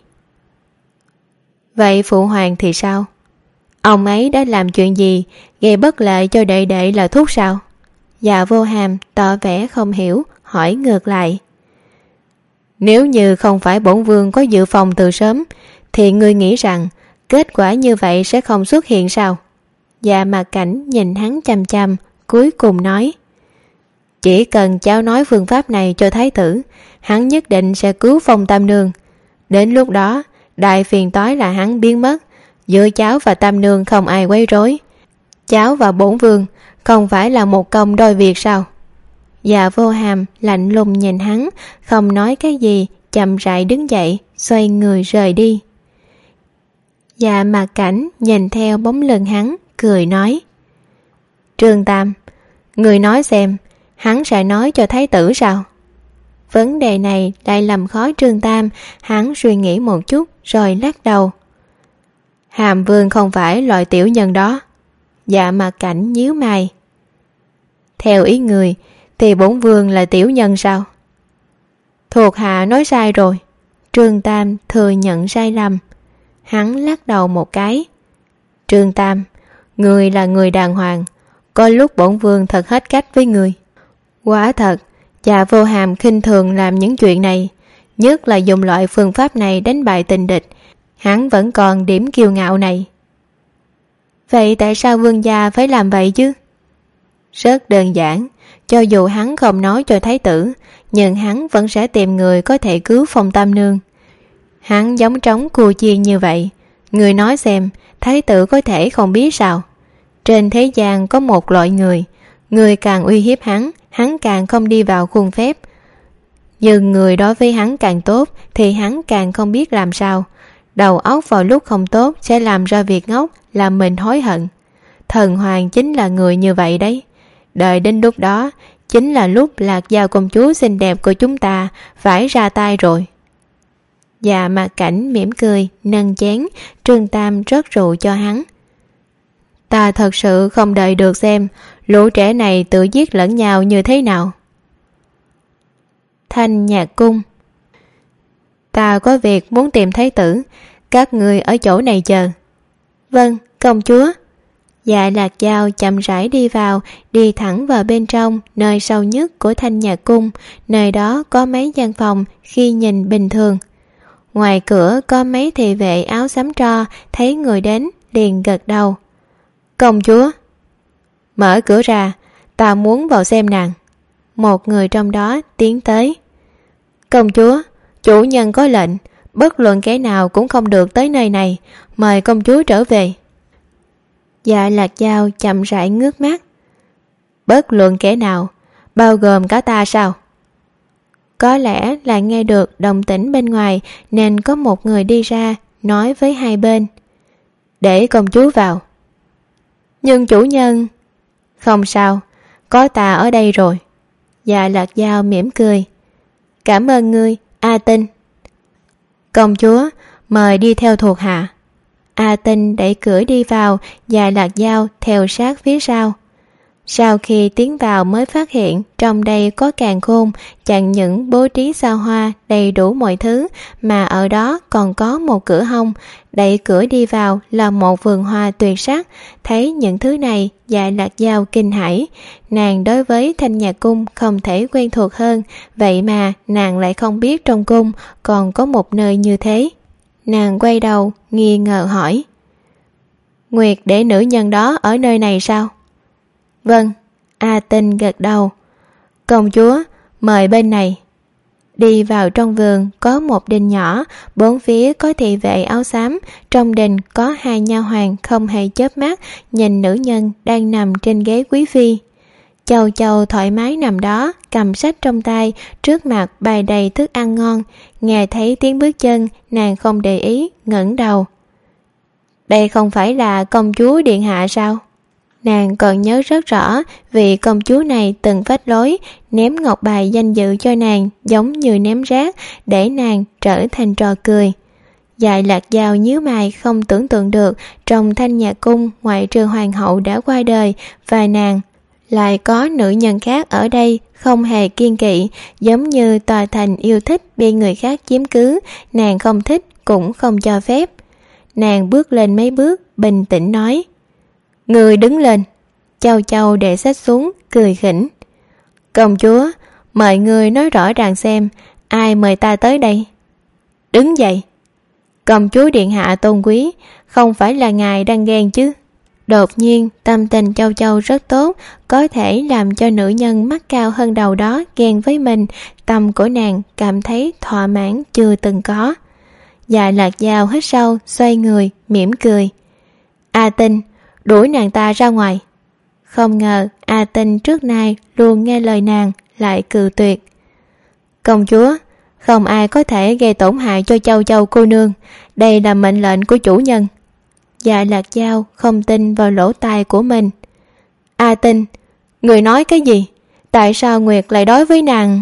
Vậy phụ hoàng thì sao? Ông ấy đã làm chuyện gì gây bất lợi cho đệ đệ là Thúc sao? Dạ Vô Hàm tỏ vẻ không hiểu, hỏi ngược lại. Nếu như không phải bổn vương có dự phòng từ sớm thì ngươi nghĩ rằng kết quả như vậy sẽ không xuất hiện sao? Dạ Mạc Cảnh nhìn hắn chăm chăm, cuối cùng nói. Chỉ cần cháu nói phương pháp này cho thái tử, hắn nhất định sẽ cứu Phong Tam Nương. Đến lúc đó đại phiền toái là hắn biến mất, giữa cháu và Tam Nương không ai quấy rối. Cháu và bổn vương không phải là một công đôi việc sao? Dạ Vô Hàm lạnh lùng nhìn hắn, không nói cái gì, chậm rãi đứng dậy, xoay người rời đi. Dạ Mạc Cảnh nhìn theo bóng lưng hắn, cười nói. Trương Tam, người nói xem, hắn sẽ nói cho thái tử sao? Vấn đề này lại làm khó Trương Tam, hắn suy nghĩ một chút rồi lắc đầu. Hàm Vương không phải loại tiểu nhân đó. Dạ Mặt Cảnh nhíu mày. Theo ý người thì bổn vương là tiểu nhân sao? Thuộc hạ nói sai rồi. Trương Tam thừa nhận sai lầm. Hắn lắc đầu một cái. Trương Tam, người là người đàng hoàng, có lúc bổn vương thật hết cách với người. Quả thật, Dạ Vô Hàm khinh thường làm những chuyện này, nhất là dùng loại phương pháp này đánh bại tình địch. Hắn vẫn còn điểm kiêu ngạo này. Vậy tại sao vương gia phải làm vậy chứ? Rất đơn giản, cho dù hắn không nói cho thái tử, nhưng hắn vẫn sẽ tìm người có thể cứu Phong Tam Nương. Hắn giống trống cua chiên như vậy, người nói xem, thái tử có thể không biết sao? Trên thế gian có một loại người, người càng uy hiếp hắn, hắn càng không đi vào khuôn phép. Nhưng người đối với hắn càng tốt thì hắn càng không biết làm sao. Đầu óc vào lúc không tốt sẽ làm ra việc ngốc, làm mình hối hận. Thần Hoàng chính là người như vậy đấy. Đợi đến lúc đó, chính là lúc Lạc Giao công chúa xinh đẹp của chúng ta phải ra tay rồi. Dạ Mặt Cảnh mỉm cười, nâng chén, Trương Tam rót rượu cho hắn. Ta thật sự không đợi được xem lũ trẻ này tự giết lẫn nhau như thế nào. Thanh Nhạc Cung. Ta có việc muốn tìm thái tử, các người ở chỗ này chờ. Vâng, công chúa. Dạ Lạc Giao chậm rãi đi vào, đi thẳng vào bên trong, nơi sâu nhất của Thanh Nhạc Cung, nơi đó có mấy gian phòng khi nhìn bình thường. Ngoài cửa có mấy thị vệ áo xám tro, thấy người đến, liền gật đầu. Công chúa. Mở cửa ra, ta muốn vào xem nàng. Một người trong đó tiến tới. Công chúa, chủ nhân có lệnh, bất luận kẻ nào cũng không được tới nơi này, mời công chúa trở về. Dạ Lạc Giao chậm rãi ngước mắt. Bất luận kẻ nào, bao gồm cả ta sao? Có lẽ là nghe được động tĩnh bên ngoài nên có một người đi ra, nói với hai bên. Để công chúa vào. Nhưng chủ nhân... Không sao, có ta ở đây rồi. Dạ Lạc Giao mỉm cười. Cảm ơn ngươi, A Tinh. Công chúa, mời đi theo thuộc hạ. A Tinh đẩy cửa đi vào, và Lạc Giao theo sát phía sau. Sau khi tiến vào mới phát hiện trong đây có càn khôn, chẳng những bố trí xa hoa đầy đủ mọi thứ, mà ở đó còn có một cửa hông. Đẩy cửa đi vào là một vườn hoa tuyệt sắc. Thấy những thứ này, Dạ Lạc Giao kinh hãi. Nàng đối với Thanh Nhạc Cung không thể quen thuộc hơn, vậy mà nàng lại không biết trong cung còn có một nơi như thế. Nàng quay đầu nghi ngờ hỏi. Nguyệt để nữ nhân đó ở nơi này sao? Vâng. A Tinh gật đầu. Công chúa, mời bên này. Đi vào trong vườn có một đình nhỏ, bốn phía có thị vệ áo xám. Trong đình có hai nha hoàn không hề chớp mắt nhìn nữ nhân đang nằm trên ghế quý phi. Châu Châu thoải mái nằm đó, cầm sách trong tay, trước mặt bày đầy thức ăn ngon. Nghe thấy tiếng bước chân, nàng không để ý, ngẩng đầu. Đây không phải là công chúa điện hạ sao? Nàng còn nhớ rất rõ vì công chúa này từng phách lối, ném ngọc bài danh dự cho nàng giống như ném rác, để nàng trở thành trò cười. Dạ Lạc Giao nhíu mày không tưởng tượng được trong Thanh Nhạc Cung ngoại trừ hoàng hậu đã qua đời và nàng lại có nữ nhân khác ở đây không hề kiêng kỵ, giống như tòa thành yêu thích bị người khác chiếm cứ, nàng không thích cũng không cho phép. Nàng bước lên mấy bước, bình tĩnh nói. Người đứng lên. Châu Châu để sách xuống, cười khỉnh. Công chúa, mời người nói rõ ràng xem, ai mời ta tới đây? Đứng dậy. Công chúa điện hạ tôn quý, không phải là ngài đang ghen chứ? Đột nhiên, tâm tình Châu Châu rất tốt, có thể làm cho nữ nhân mắt cao hơn đầu đó ghen với mình, tâm của nàng cảm thấy thỏa mãn chưa từng có. Dạ Lạc Giao hít sâu, xoay người, mỉm cười. A Tinh, đuổi nàng ta ra ngoài. Không ngờ A Tinh trước nay luôn nghe lời nàng, lại cự tuyệt. Công chúa, không ai có thể gây tổn hại cho Châu Châu cô nương, đây là mệnh lệnh của chủ nhân. Dạ Lạc Giao không tin vào lỗ tai của mình. A Tinh, người nói cái gì? Tại sao Nguyệt lại đối với nàng?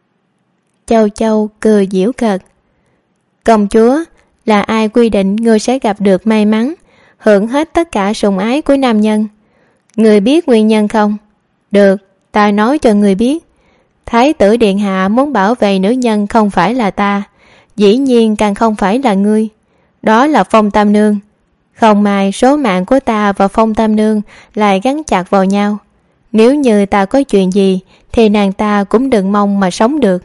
Châu Châu cười giễu cợt. Công chúa, là ai quy định ngươi sẽ gặp được may mắn, hưởng hết tất cả sủng ái của nam nhân? Người biết nguyên nhân không? Được, ta nói cho người biết. Thái tử điện hạ muốn bảo vệ nữ nhân không phải là ta, dĩ nhiên càng không phải là ngươi. Đó là Phong Tam Nương. Không may số mạng của ta và Phong Tam Nương lại gắn chặt vào nhau. Nếu như ta có chuyện gì thì nàng ta cũng đừng mong mà sống được.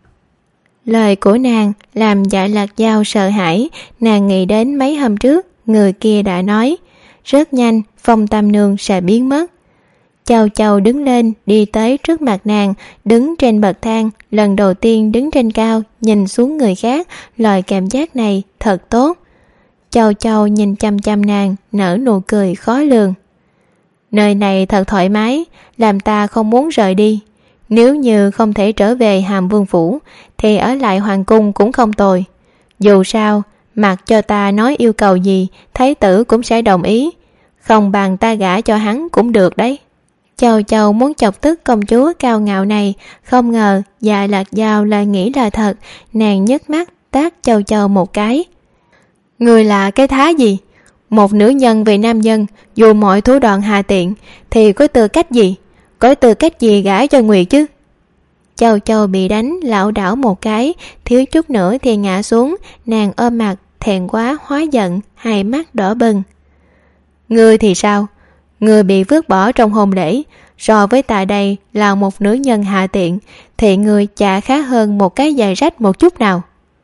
Lời của nàng làm Dạ Lạc Dao sợ hãi. Nàng nghĩ đến mấy hôm trước người kia đã nói rất nhanh Phong Tam Nương sẽ biến mất. Châu Châu đứng lên đi tới trước mặt nàng, đứng trên bậc thang, lần đầu tiên đứng trên cao nhìn xuống người khác. Loại cảm giác này thật tốt. Châu Châu nhìn chăm chăm nàng, nở nụ cười khó lường. Nơi này thật thoải mái, làm ta không muốn rời đi. Nếu như không thể trở về Hàm Vương Phủ thì ở lại hoàng cung cũng không tồi. Dù sao mặc cho ta nói yêu cầu gì thái tử cũng sẽ đồng ý. Không bằng ta gả cho hắn cũng được đấy. Châu Châu muốn chọc tức công chúa cao ngạo này, không ngờ Dạ Lạc Dao lại nghĩ là thật. Nàng nhấc mắt tát Châu Châu một cái. Người là cái thá gì? Một nữ nhân về nam nhân, dù mọi thủ đoạn hà tiện thì có tư cách gì? Có tư cách gì gả cho Nguyệt chứ? Châu Châu bị đánh lảo đảo một cái, thiếu chút nữa thì ngã xuống. Nàng ôm mặt thẹn quá hóa giận, hai mắt đỏ bừng. Ngươi thì sao? Ngươi bị vứt bỏ trong hôn lễ, so với ta đây là một nữ nhân hạ tiện thì ngươi chả khá hơn một cái giày rách một chút nào.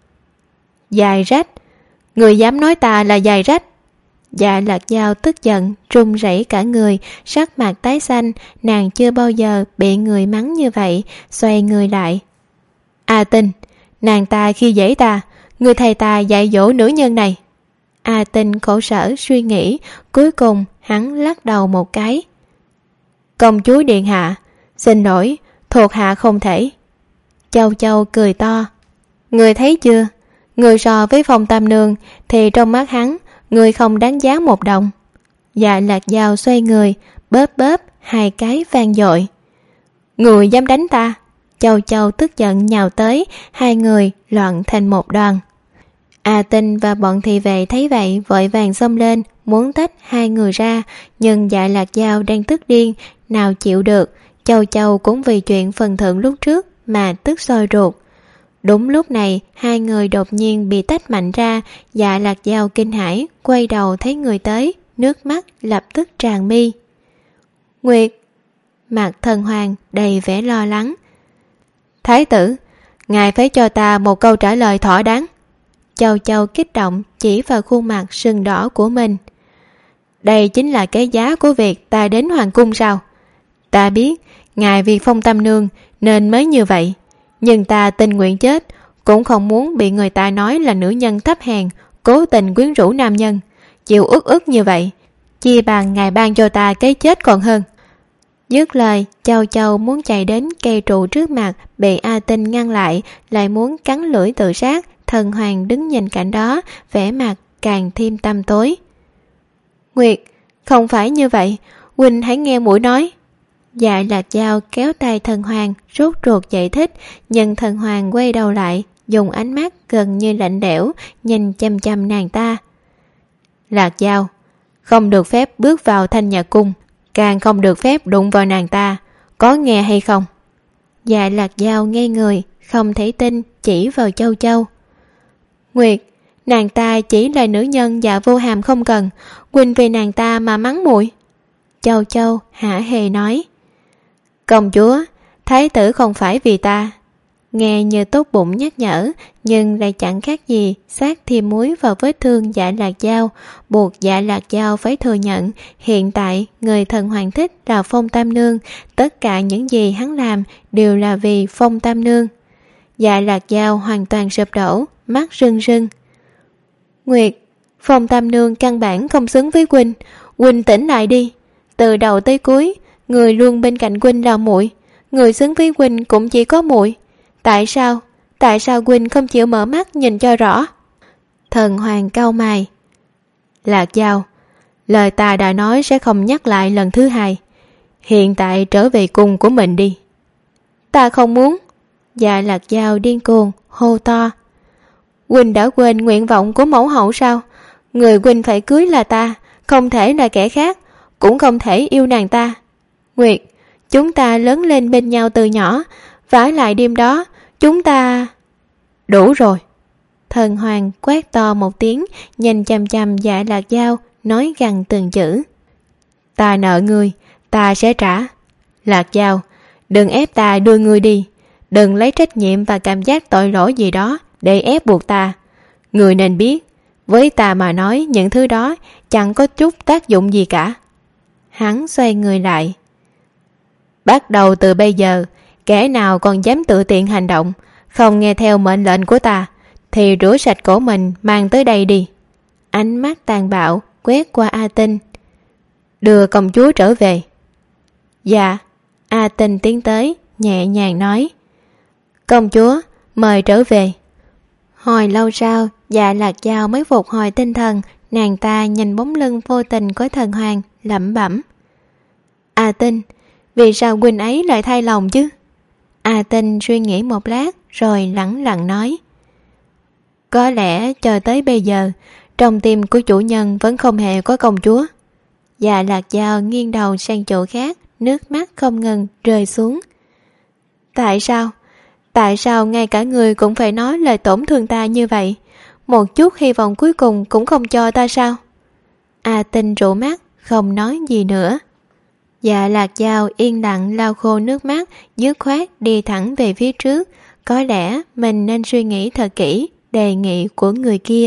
Giày rách? Ngươi dám nói ta là giày rách? Dạ Lạc Dao tức giận run rẩy cả người, sắc mặt tái xanh. Nàng chưa bao giờ bị người mắng như vậy, xoay người lại. A Tinh, nàng ta khi dễ ta, người thầy ta dạy dỗ nữ nhân này. A Tinh khổ sở suy nghĩ, cuối cùng hắn lắc đầu một cái. Công chúa điện hạ, xin lỗi, thuộc hạ không thể. Châu Châu cười to. Người thấy chưa, người so với Phong Tam Nương thì trong mắt hắn người không đáng giá một đồng. Dạ Lạc Dao xoay người, bóp bóp hai cái vang dội. Người dám đánh ta? Châu Châu tức giận nhào tới, hai người loạn thành một đoàn. A Tinh và bọn thị vệ thấy vậy vội vàng xông lên muốn tách hai người ra, nhưng Dạ Lạc Dao đang tức điên, nào chịu được. Châu Châu cũng vì chuyện phần thưởng lúc trước mà tức sôi ruột. Đúng lúc này hai người đột nhiên bị tách mạnh ra. Dạ Lạc Dao kinh hãi quay đầu thấy người tới, nước mắt lập tức tràn mi. Nguyệt. Mặt Thần Hoàng đầy vẻ lo lắng. Thái tử, ngài phải cho ta một câu trả lời thỏa đáng. Châu Châu kích động chỉ vào khuôn mặt sưng đỏ của mình. Đây chính là cái giá của việc ta đến hoàng cung sao? Ta biết ngài vì Phong Tam Nương nên mới như vậy, nhưng ta tình nguyện chết cũng không muốn bị người ta nói là nữ nhân thấp hèn, cố tình quyến rũ nam nhân. Chịu ức ức như vậy, chia bằng ngài ban cho ta cái chết còn hơn. Dứt lời, Châu Châu muốn chạy đến cây trụ trước mặt, bị A Tinh ngăn lại, lại muốn cắn lưỡi tự sát. Thần Hoàng đứng nhìn cạnh đó, vẻ mặt càng thêm tăm tối. Nguyệt, không phải như vậy, huynh hãy nghe muội nói. Dạ Lạc Dao kéo tay Thần Hoàng rốt ruột giải thích, nhưng Thần Hoàng quay đầu lại, dùng ánh mắt gần như lạnh lẽo nhìn chăm chăm nàng ta. Lạc Dao, không được phép bước vào Thanh Nhạc Cung, càng không được phép đụng vào nàng ta, có nghe hay không? Dạ Lạc Dao ngây người, không thể tin, chỉ vào Châu Châu. Nguyệt, nàng ta chỉ là nữ nhân Dạ Vô Hàm không cần, huynh vì nàng ta mà mắng muội. Châu Châu hả hề nói. Công chúa, thái tử không phải vì ta. Nghe như tốt bụng nhắc nhở, nhưng lại chẳng khác gì sát thêm muối vào vết thương Dạ Lạc Dao, buộc Dạ Lạc Dao phải thừa nhận hiện tại người Thần Hoàng thích là Phong Tam Nương, tất cả những gì hắn làm đều là vì Phong Tam Nương. Dạ Lạc Dao hoàn toàn sụp đổ, mắt rưng rưng. Nguyệt, Phong Tam Nương căn bản không xứng với huynh, huynh tỉnh lại đi. Từ đầu tới cuối, người luôn bên cạnh huynh là muội, người xứng với huynh cũng chỉ có muội. Tại sao? Tại sao huynh không chịu mở mắt nhìn cho rõ? Thần Hoàng cau mày. Lạc Dao, lời ta đã nói sẽ không nhắc lại lần thứ hai. Hiện tại trở về cung của mình đi. Ta không muốn. Dạ Lạc Dao điên cuồng hô to. Huynh đã quên nguyện vọng của mẫu hậu sao? Người huynh phải cưới là ta, không thể là kẻ khác. cũng không thể yêu nàng ta. Nguyệt, chúng ta lớn lên bên nhau từ nhỏ, vả lại đêm đó chúng ta... Đủ rồi. Thần Hoàng quát to một tiếng, nhìn chằm chằm Dạ Lạc Dao, nói gằn từng chữ. Ta nợ ngươi, ta sẽ trả. Lạc Dao, đừng ép ta đưa ngươi đi. Đừng lấy trách nhiệm và cảm giác tội lỗi gì đó để ép buộc ta. Ngươi nên biết, với ta mà nói những thứ đó chẳng có chút tác dụng gì cả. Hắn xoay người lại. Bắt đầu từ bây giờ, kẻ nào còn dám tự tiện hành động, không nghe theo mệnh lệnh của ta, thì rửa sạch cổ mình mang tới đây đi. Ánh mắt tàn bạo quét qua A Tinh. Đưa công chúa trở về. Dạ. A Tinh tiến tới, nhẹ nhàng nói. Công chúa, mời trở về. Hồi lâu sau, Dạ Lạc Dao mới phục hồi tinh thần. Nàng ta nhìn bóng lưng vô tình của Thần Hoàng, lẩm bẩm. A Tinh, vì sao huynh ấy lại thay lòng chứ? A Tinh suy nghĩ một lát rồi lẳng lặng nói. Có lẽ cho tới bây giờ, trong tim của chủ nhân vẫn không hề có công chúa. Dạ Lạc Dao nghiêng đầu sang chỗ khác, nước mắt không ngừng rơi xuống. Tại sao? Tại sao ngay cả người cũng phải nói lời tổn thương ta như vậy? Một chút hy vọng cuối cùng cũng không cho ta sao? A Tinh rũ mắt, không nói gì nữa. Dạ Lạc Dao yên lặng lau khô nước mắt, dứt khoát đi thẳng về phía trước. Có lẽ mình nên suy nghĩ thật kỹ đề nghị của người kia.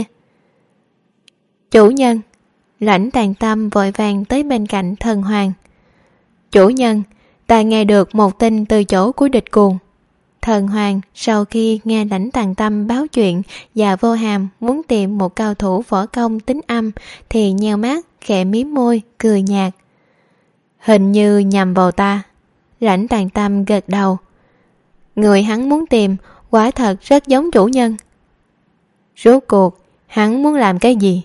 Chủ nhân. Lãnh Tàn Tâm vội vàng tới bên cạnh Thần Hoàng. Chủ nhân, ta nghe được một tin từ chỗ của địch cuồng. Thần Hoàng sau khi nghe Lãnh Tàn Tâm báo chuyện và Vô Hàm muốn tìm một cao thủ võ công tính âm thì nheo mắt, khẽ mím môi, cười nhạt. Hình như nhằm vào ta. Lãnh Tàn Tâm gật đầu. Người hắn muốn tìm quả thật rất giống chủ nhân. Rốt cuộc hắn muốn làm cái gì?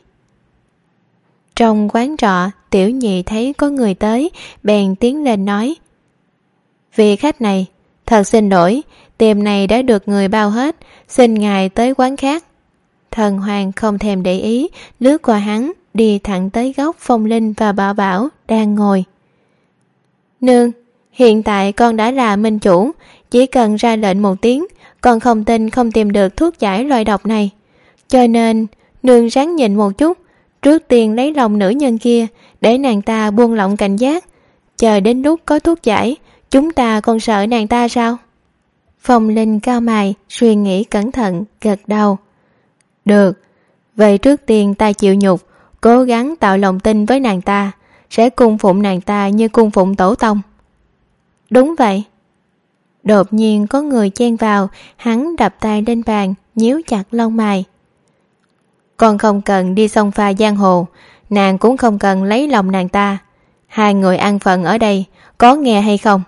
Trong quán trọ, Tiểu Nhị thấy có người tới, bèn tiến lên nói. Vị khách này, thật xin lỗi, tiệm này đã được người bao hết, xin ngài tới quán khác. Thần Hoàng không thèm để ý, lướt qua hắn, đi thẳng tới góc Phong Linh và Bảo Bảo đang ngồi. Nương, hiện tại con đã là minh chủ, chỉ cần ra lệnh một tiếng, con không tin không tìm được thuốc giải loại độc này. Cho nên, nương ráng nhìn một chút, trước tiên lấy lòng nữ nhân kia, để nàng ta buông lỏng cảnh giác. Chờ đến lúc có thuốc giải, chúng ta còn sợ nàng ta sao? Phong Linh cao mày, suy nghĩ cẩn thận, gật đầu. Được, vậy trước tiên ta chịu nhục, cố gắng tạo lòng tin với nàng ta, sẽ cung phụng nàng ta như cung phụng tổ tông. Đúng vậy. Đột nhiên có người chen vào, hắn đập tay lên bàn, nhíu chặt lông mày. Con không cần đi xông pha giang hồ, nàng cũng không cần lấy lòng nàng ta. Hai người ăn phận ở đây, có nghe hay không?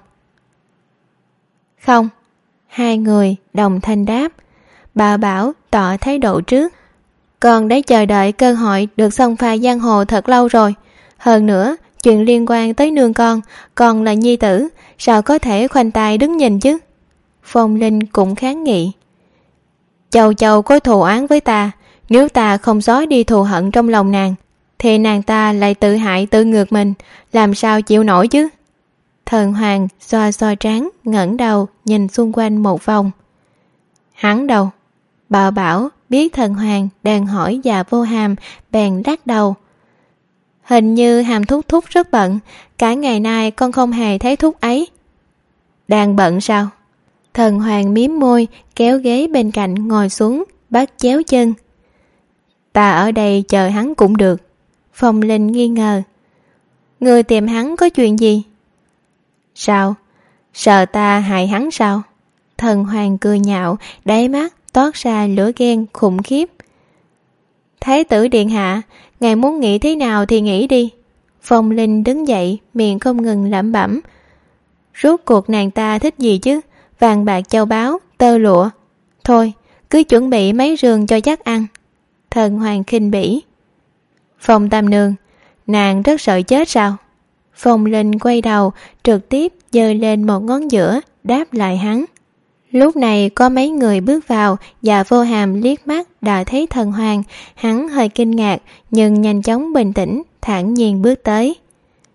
Không. Hai người đồng thanh đáp. Bà Bảo tỏ thái độ trước. Con đã chờ đợi cơ hội được xông pha giang hồ thật lâu rồi. Hơn nữa, chuyện liên quan tới nương con, con là nhi tử, sao có thể khoanh tay đứng nhìn chứ? Phong Linh cũng kháng nghị. Châu Châu có thù oán với ta, nếu ta không xóa đi thù hận trong lòng nàng, thì nàng ta lại tự hại tự ngược mình, làm sao chịu nổi chứ? Thần Hoàng xoa xoa trán, ngẩng đầu nhìn xung quanh một vòng. Hắn đâu? Bảo Bảo biết Thần Hoàng đang hỏi Dạ Vô Hàm, bèn lắc đầu. Hình như Hàm thúc thúc rất bận, cả ngày nay con không hề thấy thúc ấy. Đang bận sao? Thần Hoàng mím môi, kéo ghế bên cạnh ngồi xuống, bắt chéo chân. Ta ở đây chờ hắn cũng được. Phong Linh nghi ngờ. Người tìm hắn có chuyện gì? Sao? Sợ ta hại hắn sao? Thần Hoàng cười nhạo, đáy mắt toát ra lửa ghen khủng khiếp. Thái tử điện hạ, ngài muốn nghĩ thế nào thì nghĩ đi. Phong Linh đứng dậy, miệng không ngừng lẩm bẩm. Rốt cuộc nàng ta thích gì chứ? Vàng bạc châu báu, tơ lụa. Thôi, cứ chuẩn bị mấy rường cho chắc ăn. Thần Hoàng khinh bỉ. Phong Tam Nương, nàng rất sợ chết sao? Phong Linh quay đầu, trực tiếp giơ lên một ngón giữa, đáp lại hắn. Lúc này có mấy người bước vào, và Vô Hàm liếc mắt đã thấy Thần Hoàng. Hắn hơi kinh ngạc, nhưng nhanh chóng bình tĩnh, thản nhiên bước tới.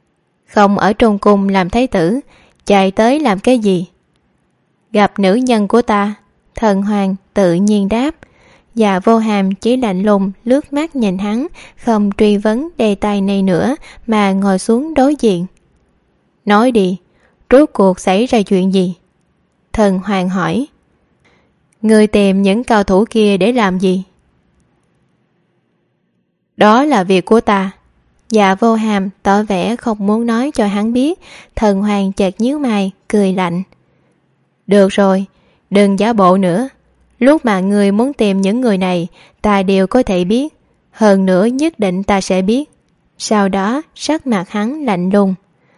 Không ở trong cung làm thái tử, chạy tới làm cái gì? Gặp nữ nhân của ta. Thần Hoàng tự nhiên đáp. Dạ Vô Hàm chỉ lạnh lùng lướt mắt nhìn hắn, không truy vấn đề tài này nữa mà ngồi xuống đối diện. Nói đi, rốt cuộc xảy ra chuyện gì? Thần Hoàng hỏi. Ngươi tìm những cao thủ kia để làm gì? Đó là việc của ta. Dạ Vô Hàm tỏ vẻ không muốn nói cho hắn biết. Thần Hoàng chợt nhíu mày, cười lạnh. Được rồi, đừng giả bộ nữa. Lúc mà ngươi muốn tìm những người này, ta đều có thể biết. Hơn nữa nhất định ta sẽ biết. Sau đó sắc mặt hắn lạnh lùng.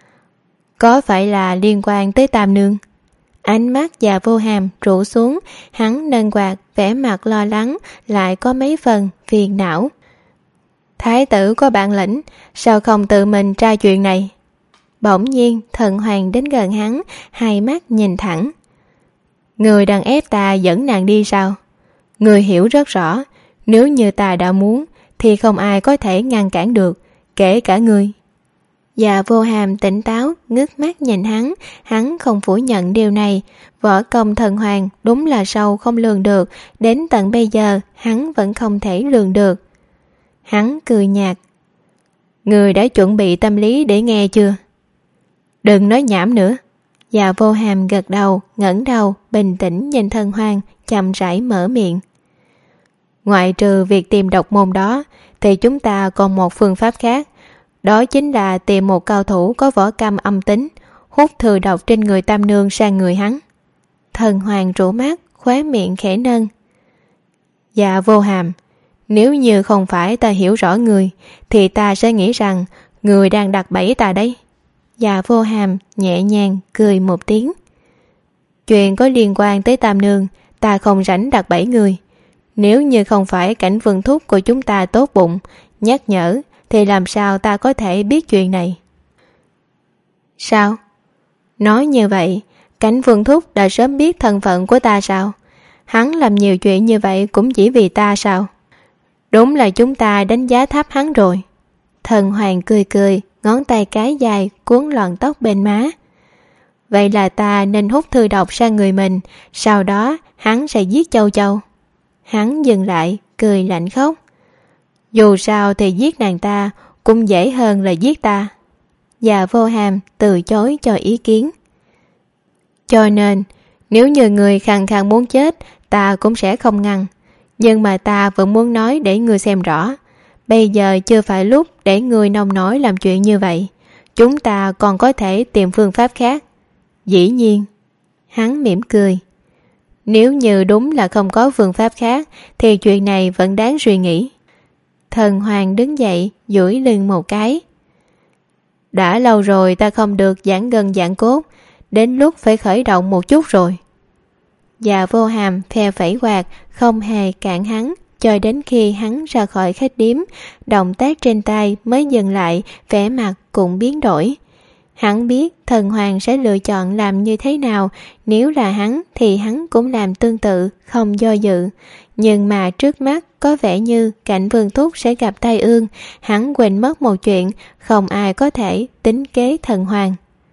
Có phải là liên quan tới Tam Nương? Ánh mắt Dạ Vô Hàm rũ xuống, hắn nâng quạt, vẻ mặt lo lắng, lại có mấy phần phiền não. Thái tử có bản lĩnh, sao không tự mình tra chuyện này? Bỗng nhiên Thần Hoàng đến gần hắn, hai mắt nhìn thẳng. Người đang ép ta dẫn nàng đi sao? Người hiểu rất rõ, nếu như ta đã muốn thì không ai có thể ngăn cản được, kể cả ngươi. Dạ Vô Hàm tỉnh táo ngước mắt nhìn hắn. Hắn không phủ nhận điều này. Võ công Thần Hoàng đúng là sâu không lường được. Đến tận bây giờ hắn vẫn không thể lường được. Hắn cười nhạt. Người đã chuẩn bị tâm lý để nghe chưa? Đừng nói nhảm nữa. Dạ Vô Hàm gật đầu, ngẩng đầu, bình tĩnh nhìn Thần Hoàng, chậm rãi mở miệng. Ngoại trừ việc tìm độc môn đó, thì chúng ta còn một phương pháp khác. Đó chính là tìm một cao thủ có võ công âm tính, hút thừa độc trên người Tam Nương sang người hắn. Thần Hoàng rũ mắt, khóe miệng khẽ nâng. Dạ Vô Hàm, nếu như không phải ta hiểu rõ người, thì ta sẽ nghĩ rằng người đang đặt bẫy ta đấy. Dạ Vô Hàm nhẹ nhàng cười một tiếng. Chuyện có liên quan tới Tam Nương, ta không rảnh đặt bẫy người. Nếu như không phải Cảnh Vương thúc của chúng ta tốt bụng nhắc nhở, thì làm sao ta có thể biết chuyện này? Sao? Nói như vậy, Cảnh Vương thúc đã sớm biết thân phận của ta sao? Hắn làm nhiều chuyện như vậy cũng chỉ vì ta sao? Đúng là chúng ta đánh giá thấp hắn rồi. Thần Hoàng cười cười, ngón tay cái dài cuốn lọn tóc bên má. Vậy là ta nên hút thư độc sang người mình, sau đó hắn sẽ giết Châu Châu. Hắn dừng lại, cười lạnh khóc. Dù sao thì giết nàng ta cũng dễ hơn là giết ta. Dạ Vô Hàm từ chối cho ý kiến. Cho nên, nếu như người khăng khăng muốn chết, ta cũng sẽ không ngăn. Nhưng mà ta vẫn muốn nói để người xem rõ. Bây giờ chưa phải lúc để người nông nổi làm chuyện như vậy. Chúng ta còn có thể tìm phương pháp khác. Dĩ nhiên. Hắn mỉm cười. Nếu như đúng là không có phương pháp khác, thì chuyện này vẫn đáng suy nghĩ. Thần Hoàng đứng dậy, duỗi lưng một cái. Đã lâu rồi ta không được giãn gân giãn cốt, đến lúc phải khởi động một chút rồi. Dạ Vô Hàm phe phẩy quạt, không hề cản hắn, cho đến khi hắn ra khỏi khách điếm, động tác trên tay mới dừng lại, vẻ mặt cũng biến đổi. Hắn biết Thần Hoàng sẽ lựa chọn làm như thế nào, nếu là hắn thì hắn cũng làm tương tự, không do dự. Nhưng mà trước mắt có vẻ như Cảnh Vương thúc sẽ gặp tai ương, hắn quên mất một chuyện, không ai có thể tính kế Thần Hoàng.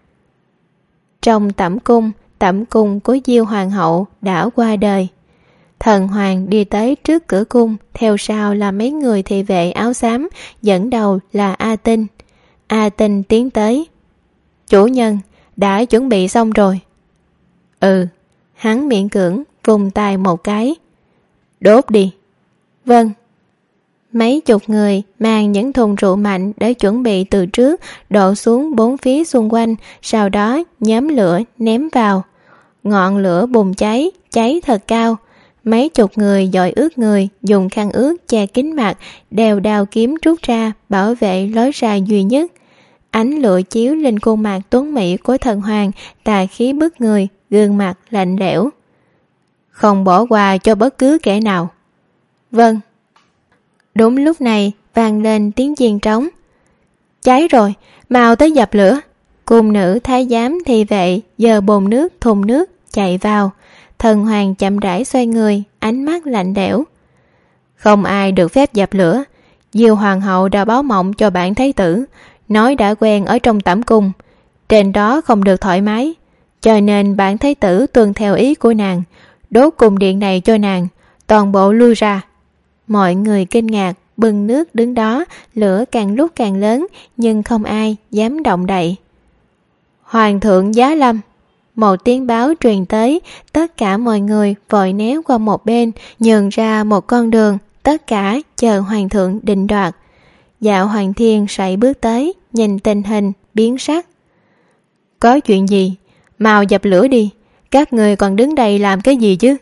Trong tẩm cung, tẩm cung của Diêu Hoàng hậu đã qua đời. Thần Hoàng đi tới trước cửa cung, theo sau là mấy người thị vệ áo xám, dẫn đầu là A Tinh. A Tinh tiến tới. Chủ nhân, đã chuẩn bị xong rồi. Ừ, hắn miễn cưỡng vùng tay một cái. Đốt đi. Vâng. Mấy chục người mang những thùng rượu mạnh đã chuẩn bị từ trước, đổ xuống bốn phía xung quanh, sau đó nhóm lửa ném vào. Ngọn lửa bùng cháy, cháy thật cao. Mấy chục người dội ướt người, dùng khăn ướt che kín mặt, đèo đao kiếm rút ra, bảo vệ lối ra duy nhất. Ánh lửa chiếu lên khuôn mặt tuấn mỹ của Thần Hoàng, tà khí bức người, gương mặt lạnh lẽo. Không bỏ qua cho bất cứ kẻ nào. Vâng. Đúng lúc này vang lên tiếng chiên trống. Cháy rồi, mau tới dập lửa. Cung nữ thái giám thị vệ giơ bồn nước thùng nước chạy vào. Thần Hoàng chậm rãi xoay người, ánh mắt lạnh lẽo. Không ai được phép dập lửa. Diêu Hoàng hậu đã báo mộng cho bản thái tử, nói đã quen ở trong tẩm cung, trên đó không được thoải mái, cho nên bản thái tử tuân theo ý của nàng, đốt cung điện này cho nàng, toàn bộ lui ra. Mọi người kinh ngạc, bưng nước đứng đó, lửa càng lúc càng lớn, nhưng không ai dám động đậy. Hoàng thượng giá lâm! Một tiếng báo truyền tới, tất cả mọi người vội néo qua một bên, nhường ra một con đường, tất cả chờ hoàng thượng định đoạt. Dạ Hoàng Thiên sải bước tới, nhìn tình hình, biến sắc. Có chuyện gì? Mau dập lửa đi, các người còn đứng đây làm cái gì chứ?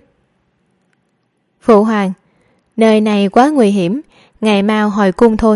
Phụ hoàng, nơi này quá nguy hiểm, ngày mau hồi cung thôi.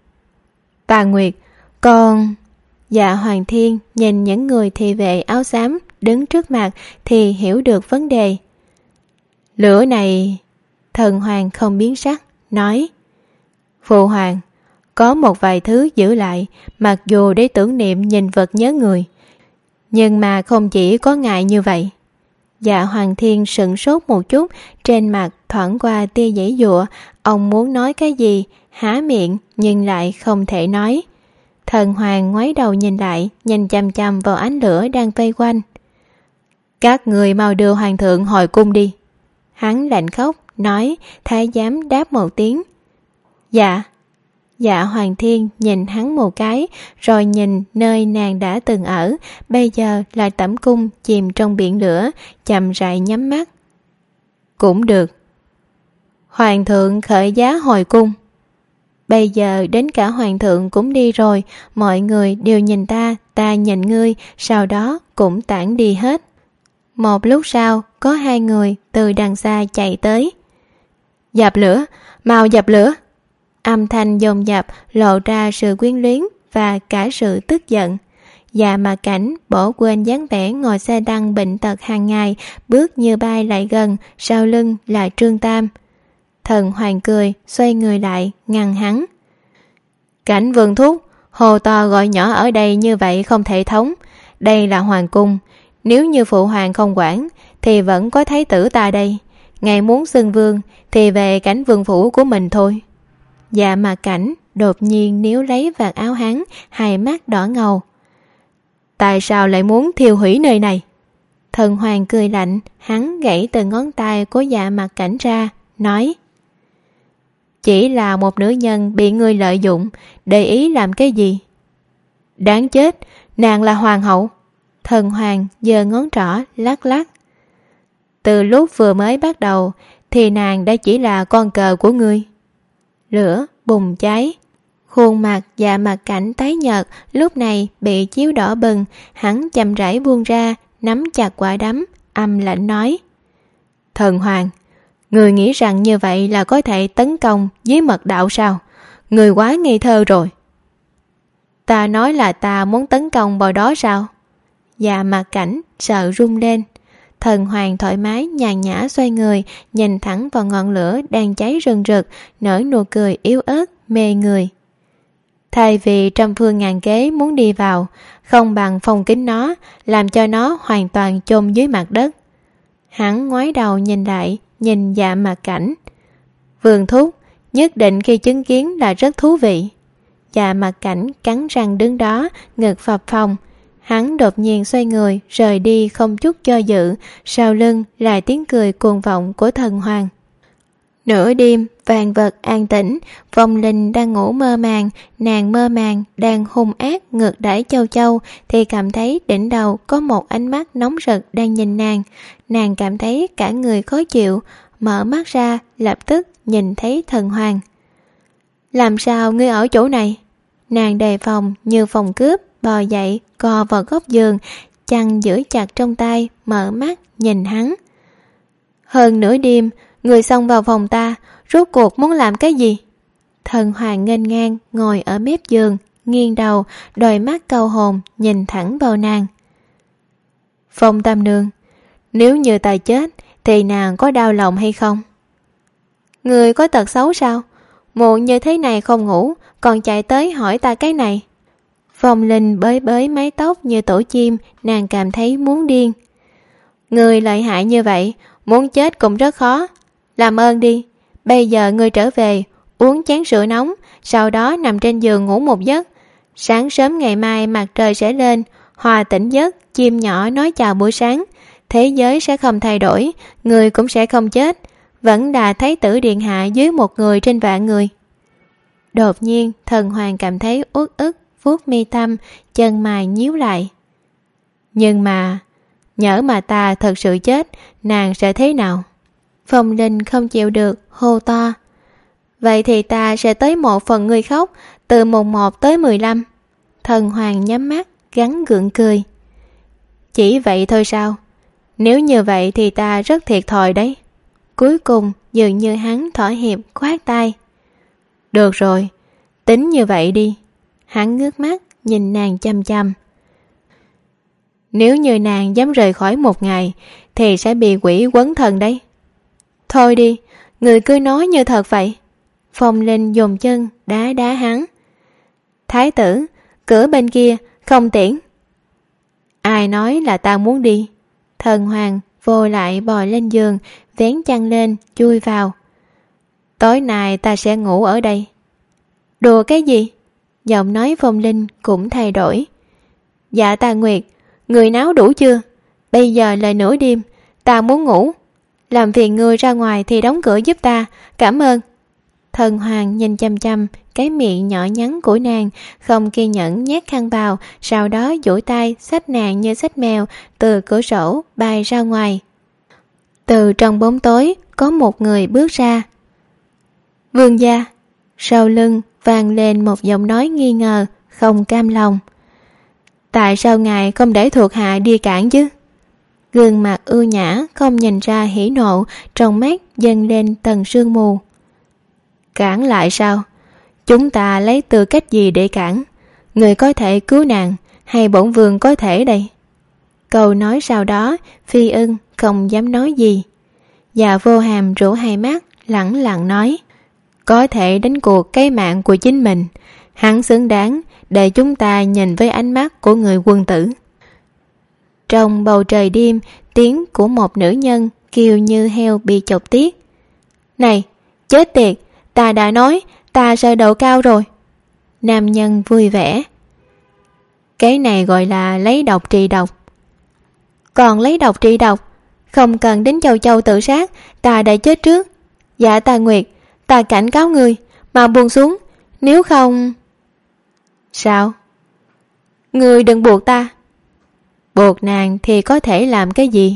Tà Nguyệt, con... Dạ Hoàng Thiên nhìn những người thị vệ áo xám đứng trước mặt thì hiểu được vấn đề. Lửa này... Thần hoàng không biến sắc, nói: Phụ hoàng, có một vài thứ giữ lại, mặc dù để tưởng niệm nhìn vật nhớ người, nhưng mà không chỉ có ngại như vậy. Dạ Hoàng Thiên sững sốt một chút, trên mặt thoảng qua tia giãy giụa, ông muốn nói cái gì, há miệng nhưng lại không thể nói. Thần hoàng ngoái đầu nhìn lại, nhìn chằm chằm vào ánh lửa đang vây quanh. Các người mau đưa hoàng thượng hồi cung đi. Hắn lạnh khóc, nói. Thái giám đáp một tiếng. Dạ. Dạ Hoàng Thiên nhìn hắn một cái, rồi nhìn nơi nàng đã từng ở, bây giờ là tẩm cung chìm trong biển lửa, chậm rãi nhắm mắt. Cũng được. Hoàng thượng khởi giá hồi cung. Bây giờ đến cả hoàng thượng cũng đi rồi, mọi người đều nhìn ta, ta nhìn ngươi, sau đó cũng tản đi hết. Một lúc sau, có hai người từ đằng xa chạy tới. Dập lửa, mau dập lửa. Âm thanh dồn dập lộ ra sự quyến luyến và cả sự tức giận. Dạ Mà Cảnh bỏ quên dáng vẻ ngồi xe đăng bệnh tật hàng ngày, bước như bay lại gần, sau lưng là Trương Tam. Thần hoàng cười, xoay người lại, ngăn hắn. Cảnh Vương thúc, hồ to gọi nhỏ ở đây như vậy không thể thống. Đây là hoàng cung, nếu như phụ hoàng không quản thì vẫn có thái tử ta đây. Ngài muốn xưng vương thì về cảnh vương phủ của mình thôi. Dạ Mà Cảnh đột nhiên níu lấy vạt áo hắn, hai mắt đỏ ngầu. Tại sao lại muốn thiêu hủy nơi này? Thần hoàng cười lạnh, hắn gãy từ ngón tay của Dạ Mà Cảnh ra, nói: Chỉ là một nữ nhân bị ngươi lợi dụng, để ý làm cái gì? Đáng chết, nàng là hoàng hậu. Thần hoàng giơ ngón trỏ lắc lắc. Từ lúc vừa mới bắt đầu thì nàng đã chỉ là con cờ của ngươi. Lửa bùng cháy, khuôn mặt Dạ Mà Cảnh tái nhợt lúc này bị chiếu đỏ bừng. Hắn chậm rãi buông ra, nắm chặt quả đấm, âm lạnh nói: Thần hoàng, người nghĩ rằng như vậy là có thể tấn công dưới mật đạo sao? Người quá ngây thơ rồi. Ta nói là ta muốn tấn công vào đó sao? Dạ Mà Cảnh sợ run lên. Thần hoàng thoải mái nhàn nhã xoay người, nhìn thẳng vào ngọn lửa đang cháy rừng rực, nở nụ cười yếu ớt mê người. Thay vì trăm phương ngàn kế muốn đi vào, không bằng phong kín nó, làm cho nó hoàn toàn chôn dưới mặt đất. Hắn ngoái đầu nhìn lại, nhìn Dạ Mà Cảnh. Vương thúc, nhất định khi chứng kiến là rất thú vị. Dạ Mà Cảnh cắn răng đứng đó, ngực phập phồng. Hắn đột nhiên xoay người, rời đi không chút do dự, sau lưng là tiếng cười cuồng vọng của thần hoàng. Nửa đêm, vạn vật an tĩnh, Vong Linh đang ngủ mơ màng, nàng mơ màng, đang hung ác ngược đãi Châu Châu, thì cảm thấy đỉnh đầu có một ánh mắt nóng rực đang nhìn nàng. Nàng cảm thấy cả người khó chịu, mở mắt ra, lập tức nhìn thấy thần hoàng. Làm sao ngươi ở chỗ này? Nàng đề phòng như phòng cướp, bò dậy, co vào góc giường, chăn giữ chặt trong tay, mở mắt nhìn hắn. Hơn nửa đêm, người xông vào phòng ta, rốt cuộc muốn làm cái gì? Thần hoàng nghênh ngang ngồi ở mép giường, nghiêng đầu, đôi mắt câu hồn nhìn thẳng vào nàng. Phong Tam Nương, nếu như ta chết thì nàng có đau lòng hay không? Người có tật xấu sao? Muộn như thế này không ngủ, còn chạy tới hỏi ta cái này. Phong Linh bới bới mái tóc như tổ chim, nàng cảm thấy muốn điên. Người lợi hại như vậy, muốn chết cũng rất khó. Làm ơn đi, bây giờ ngươi trở về, uống chén sữa nóng, sau đó nằm trên giường ngủ một giấc. Sáng sớm ngày mai mặt trời sẽ lên, Hòa tỉnh giấc, chim nhỏ nói chào buổi sáng. Thế giới sẽ không thay đổi, người cũng sẽ không chết, vẫn là Thái tử điện hạ dưới một người trên vạn người. Đột nhiên Thần Hoàng cảm thấy uất ức, vuốt mi tâm, chân mày nhíu lại. Nhưng mà nhỡ mà ta thật sự chết, nàng sẽ thế nào? Phong Linh không chịu được, hô to. Vậy thì ta sẽ tới một phần ngươi khóc, từ mùng một tới mười lăm. Thần Hoàng nhắm mắt, gắn gượng cười. Chỉ vậy thôi sao? Nếu như vậy thì ta rất thiệt thòi đấy. Cuối cùng dường như hắn thỏa hiệp, khoát tay. Được rồi, tính như vậy đi. Hắn ngước mắt nhìn nàng chăm chăm. Nếu như nàng dám rời khỏi một ngày thì sẽ bị quỷ quấn thân đấy. Thôi đi, người cứ nói như thật vậy. Phong Linh dùng chân đá đá hắn. Thái tử, cửa bên kia không tiễn. Ai nói là ta muốn đi? Thần Hoàng vô lại bò lên giường, vén chăn lên, chui vào. Tối nay ta sẽ ngủ ở đây. Đùa cái gì? Giọng nói Phong Linh cũng thay đổi. Dạ ta Nguyệt, người náo đủ chưa? Bây giờ là nửa đêm, ta muốn ngủ. Làm phiền người ra ngoài thì đóng cửa giúp ta, cảm ơn. Thần Hoàng nhìn chăm chăm cái miệng nhỏ nhắn của nàng, không kiên nhẫn nhét khăn vào, sau đó duỗi tay xách nàng như xách mèo từ cửa sổ bay ra ngoài. Từ trong bóng tối có một người bước ra. Vương gia. Sau lưng vang lên một giọng nói nghi ngờ, không cam lòng. Tại sao ngài không để thuộc hạ đi cản chứ? Gương mặt ưu nhã không nhìn ra hỉ nộ, trong mắt dâng lên tầng sương mù. Cản lại sao? Chúng ta lấy tư cách gì để cản? Người có thể cứu nàng, hay bổn vương có thể đây? Câu nói sau đó, Phi Ưng không dám nói gì. Và Vô Hàm rũ hai mắt, lẳng lặng nói. Có thể đánh cuộc cái mạng của chính mình, hắn xứng đáng để chúng ta nhìn với ánh mắt của người quân tử. Trong bầu trời đêm, tiếng của một nữ nhân kêu như heo bị chọc tiết. Này, chết tiệt, ta đã nói, ta sợ độ cao rồi. Nam nhân vui vẻ. Cái này gọi là lấy độc trị độc. Còn lấy độc trị độc, không cần đến châu châu tự sát, ta đã chết trước. Dạ ta Nguyệt, ta cảnh cáo người, mà buông xuống, nếu không... Sao? Người đừng buộc ta. Buộc nàng thì có thể làm cái gì?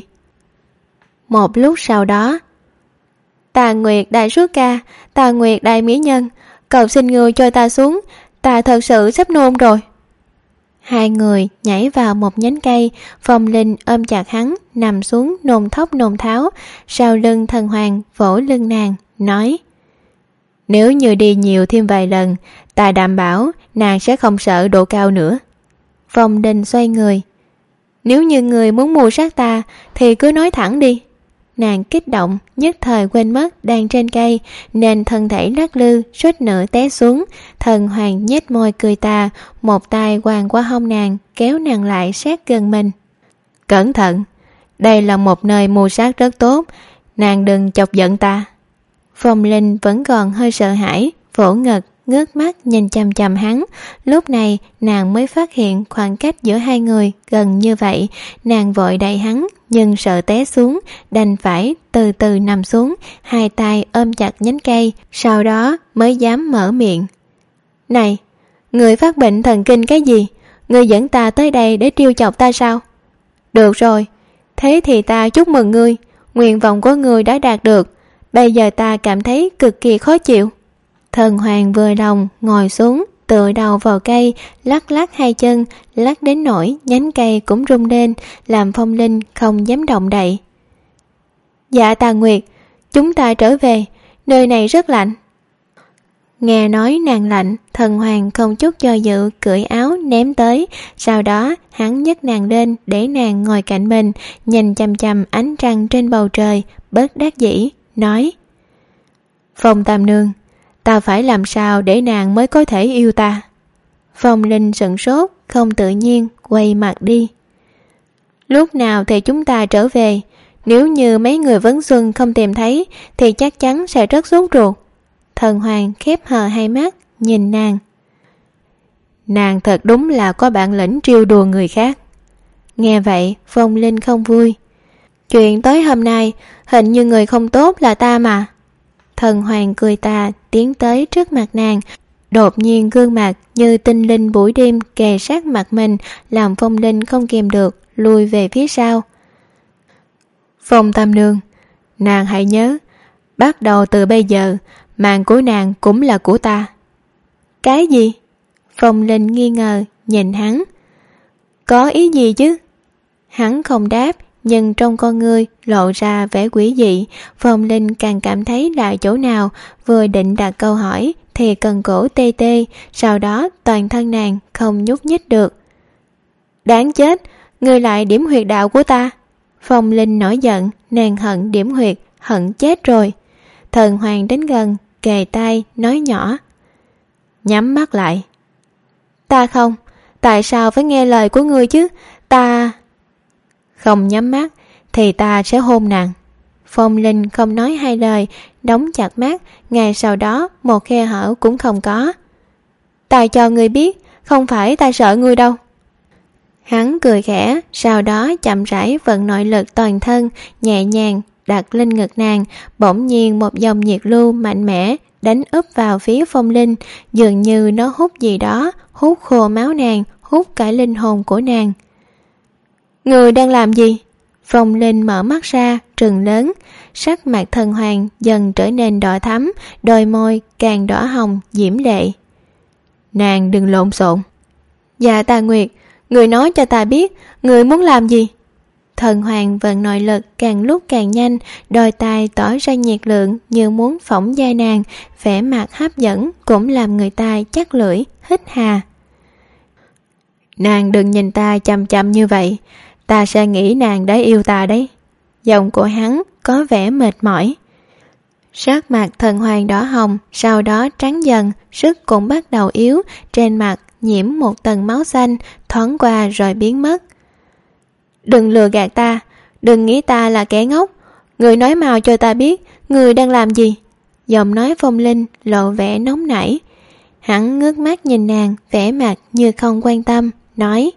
Một lúc sau đó, Tà Nguyệt đại sứ ca, Tà Nguyệt đại mỹ nhân, cầu xin người cho ta xuống, ta thật sự sắp nôn rồi. Hai người nhảy vào một nhánh cây, Phong Linh ôm chặt hắn, nằm xuống nôn thốc nôn tháo, sau lưng Thần Hoàng vỗ lưng nàng, nói. Nếu như đi nhiều thêm vài lần, ta đảm bảo nàng sẽ không sợ độ cao nữa. Phong Linh xoay người. Nếu như người muốn mưu sát ta thì cứ nói thẳng đi. Nàng kích động, nhất thời quên mất đang trên cây, nên thân thể lắc lư, suýt nữa té xuống. Thần Hoàng nhếch môi cười tà, một tay quàng qua hông nàng, kéo nàng lại sát gần mình. Cẩn thận, đây là một nơi mưu sát rất tốt, nàng đừng chọc giận ta. Phong Linh vẫn còn hơi sợ hãi, vỗ ngực, ngước mắt nhìn chằm chằm hắn. Lúc này nàng mới phát hiện khoảng cách giữa hai người gần như vậy. Nàng vội đẩy hắn, nhưng sợ té xuống, đành phải từ từ nằm xuống, hai tay ôm chặt nhánh cây, sau đó mới dám mở miệng. Này, người phát bệnh thần kinh cái gì? Người dẫn ta tới đây để trêu chọc ta sao? Được rồi, thế thì ta chúc mừng ngươi, nguyện vọng của ngươi đã đạt được. Bây giờ ta cảm thấy cực kỳ khó chịu. Thần Hoàng vừa lòng ngồi xuống, tựa đầu vào cây, lắc lắc hai chân, lắc đến nỗi nhánh cây cũng rung lên, làm Phong Linh không dám động đậy. Dạ Tà Nguyệt, chúng ta trở về, nơi này rất lạnh. Nghe nói nàng lạnh, Thần Hoàng không chút do dự cởi áo ném tới, sau đó hắn nhấc nàng lên để nàng ngồi cạnh mình, nhìn chằm chằm ánh trăng trên bầu trời, bất đắc dĩ, nói. Phong Tam Nương, ta phải làm sao để nàng mới có thể yêu ta? Phong Linh sửng sốt, không tự nhiên, quay mặt đi. Lúc nào thì chúng ta trở về? Nếu như mấy người vấn xuân không tìm thấy thì chắc chắn sẽ rất sốt ruột. Thần Hoàng khép hờ hai mắt, nhìn nàng. Nàng thật đúng là có bản lĩnh trêu đùa người khác. Nghe vậy, Phong Linh không vui. Chuyện tối hôm nay, hình như người không tốt là ta mà. Thần Hoàng cười tà, tiến tới trước mặt nàng. Đột nhiên gương mặt như tinh linh buổi đêm kề sát mặt mình, làm Phong Linh không kìm được, lùi về phía sau. Phong Tam Nương, nàng hãy nhớ, bắt đầu từ bây giờ, mạng của nàng cũng là của ta. Cái gì? Phong Linh nghi ngờ, nhìn hắn. Có ý gì chứ? Hắn không đáp, nhưng trong con ngươi lộ ra vẻ quỷ dị. Phong Linh càng cảm thấy là chỗ nào, vừa định đặt câu hỏi thì cần cổ tê tê, sau đó toàn thân nàng không nhúc nhích được. Đáng chết, ngươi lại điểm huyệt đạo của ta. Phong Linh nổi giận, nàng hận điểm huyệt, hận chết rồi. Thần Hoàng đến gần, kề tai nói nhỏ. Nhắm mắt lại. Ta không, tại sao phải nghe lời của ngươi chứ? Ta... Không nhắm mắt thì ta sẽ hôn nàng. Phong Linh không nói hai lời, đóng chặt mắt, ngay sau đó một khe hở cũng không có. Ta cho ngươi biết, không phải ta sợ ngươi đâu. Hắn cười khẽ, sau đó chậm rãi vận nội lực toàn thân, nhẹ nhàng đặt lên ngực nàng. Bỗng nhiên một dòng nhiệt lưu mạnh mẽ đánh úp vào phía Phong Linh, dường như nó hút gì đó, hút khô máu nàng, hút cả linh hồn của nàng. Người đang làm gì? Phong Linh mở mắt ra, trừng lớn. Sắc mặt Thần Hoàng dần trở nên đỏ thắm, đôi môi càng đỏ hồng, diễm lệ. Nàng đừng lộn xộn. Dạ Tà Nguyệt, người nói cho ta biết, người muốn làm gì? Thần Hoàng vận nội lực càng lúc càng nhanh, đôi tai tỏ ra nhiệt lượng như muốn phỏng da nàng, vẻ mặt hấp dẫn cũng làm người ta chắc lưỡi, hít hà. Nàng đừng nhìn ta chằm chằm như vậy, ta sẽ nghĩ nàng đã yêu ta đấy. Giọng của hắn có vẻ mệt mỏi. Sắc mặt Thần Hoàng đỏ hồng, sau đó trắng dần, sức cũng bắt đầu yếu, trên mặt nhiễm một tầng máu xanh, thoáng qua rồi biến mất. Đừng lừa gạt ta, đừng nghĩ ta là kẻ ngốc. Người nói mau cho ta biết, người đang làm gì? Giọng nói Phong Linh lộ vẻ nóng nảy. Hắn ngước mắt nhìn nàng, vẻ mặt như không quan tâm, nói.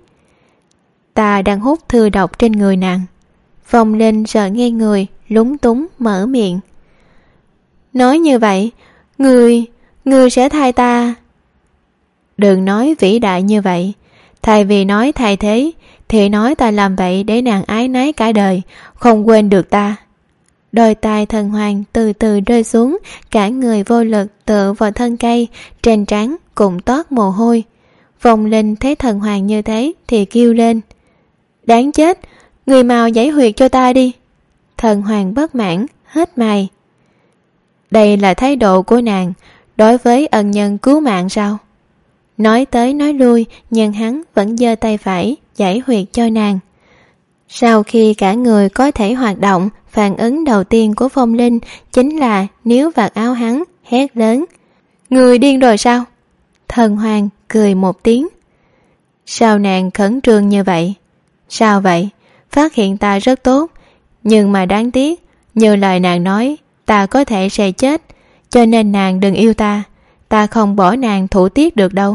Ta đang hút thư độc trên người nàng. Phong Linh sợ nghe người, lúng túng mở miệng. Nói như vậy, người, người sẽ thay ta. Đừng nói vĩ đại như vậy. Thay vì nói thay thế, thì nói ta làm vậy để nàng ái náy cả đời, không quên được ta. Đôi tai Thần Hoàng từ từ rơi xuống, cả người vô lực tựa vào thân cây, trên trán cũng toát mồ hôi. Phong Linh thấy Thần Hoàng như thế thì kêu lên. Đáng chết, người mau giải huyệt cho ta đi. Thần Hoàng bất mãn, hết mày. Đây là thái độ của nàng đối với ân nhân cứu mạng sao? Nói tới nói lui, nhưng hắn vẫn giơ tay phải giải huyệt cho nàng. Sau khi cả người có thể hoạt động, phản ứng đầu tiên của Phong Linh chính là níu vạt áo hắn, hét lớn. Người điên rồi sao? Thần Hoàng cười một tiếng. Sao nàng khẩn trương như vậy? Sao vậy? Phát hiện ta rất tốt, nhưng mà đáng tiếc, như lời nàng nói, ta có thể sẽ chết, cho nên nàng đừng yêu ta, ta không bỏ nàng thủ tiết được đâu.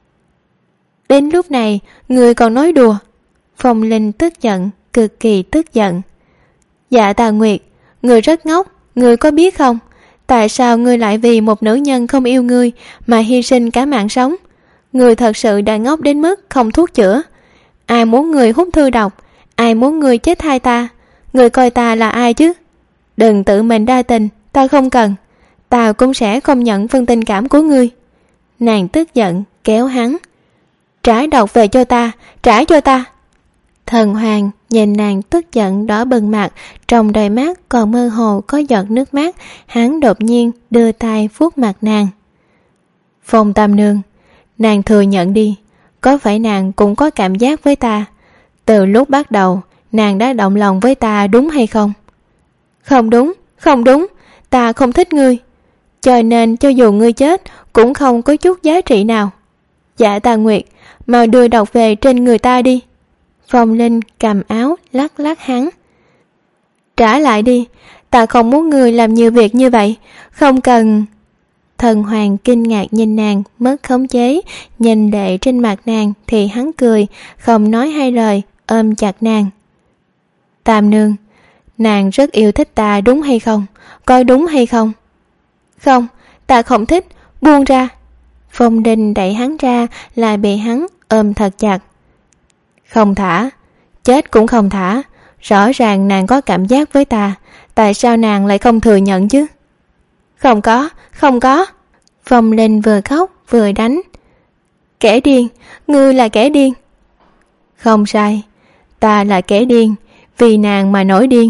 Đến lúc này, người còn nói đùa. Phong Linh tức giận, cực kỳ tức giận. Dạ Tà Nguyệt, người rất ngốc, người có biết không? Tại sao ngươi lại vì một nữ nhân không yêu ngươi mà hy sinh cả mạng sống? Người thật sự đã ngốc đến mức không thuốc chữa. Ai muốn người hút thư độc? Ai muốn người chết thay ta? Người coi ta là ai chứ? Đừng tự mình đa tình, ta không cần. Ta cũng sẽ không nhận phần tình cảm của ngươi. Nàng tức giận, kéo hắn. Trả độc về cho ta, trả cho ta. Thần Hoàng nhìn nàng tức giận đỏ bừng mặt, trong đôi mắt còn mơ hồ có giọt nước mắt. Hắn đột nhiên đưa tay vuốt mặt nàng. Phong Tam Nương, nàng thừa nhận đi, có phải nàng cũng có cảm giác với ta? Từ lúc bắt đầu, nàng đã động lòng với ta đúng hay không? Không đúng, không đúng, ta không thích ngươi. Cho nên cho dù ngươi chết cũng không có chút giá trị nào. Dạ Tà Nguyệt, mau đưa độc về trên người ta đi. Phong Linh cầm áo lắc lắc hắn. Trả lại đi, ta không muốn ngươi làm nhiều việc như vậy, không cần. Thần Hoàng kinh ngạc nhìn nàng, mất khống chế, nhìn lệ trên mặt nàng thì hắn cười, không nói hai lời, ôm chặt nàng. Tam nương, nàng rất yêu thích ta đúng hay không? Coi đúng hay không? Không, ta không thích, buông ra. Phong Linh đẩy hắn ra, lại bị hắn ôm thật chặt. Không thả, chết cũng không thả. Rõ ràng nàng có cảm giác với ta, tại sao nàng lại không thừa nhận chứ? Không có, không có. Phong Linh vừa khóc vừa đánh. Kẻ điên, ngươi là kẻ điên. Không sai, ta là kẻ điên, vì nàng mà nổi điên.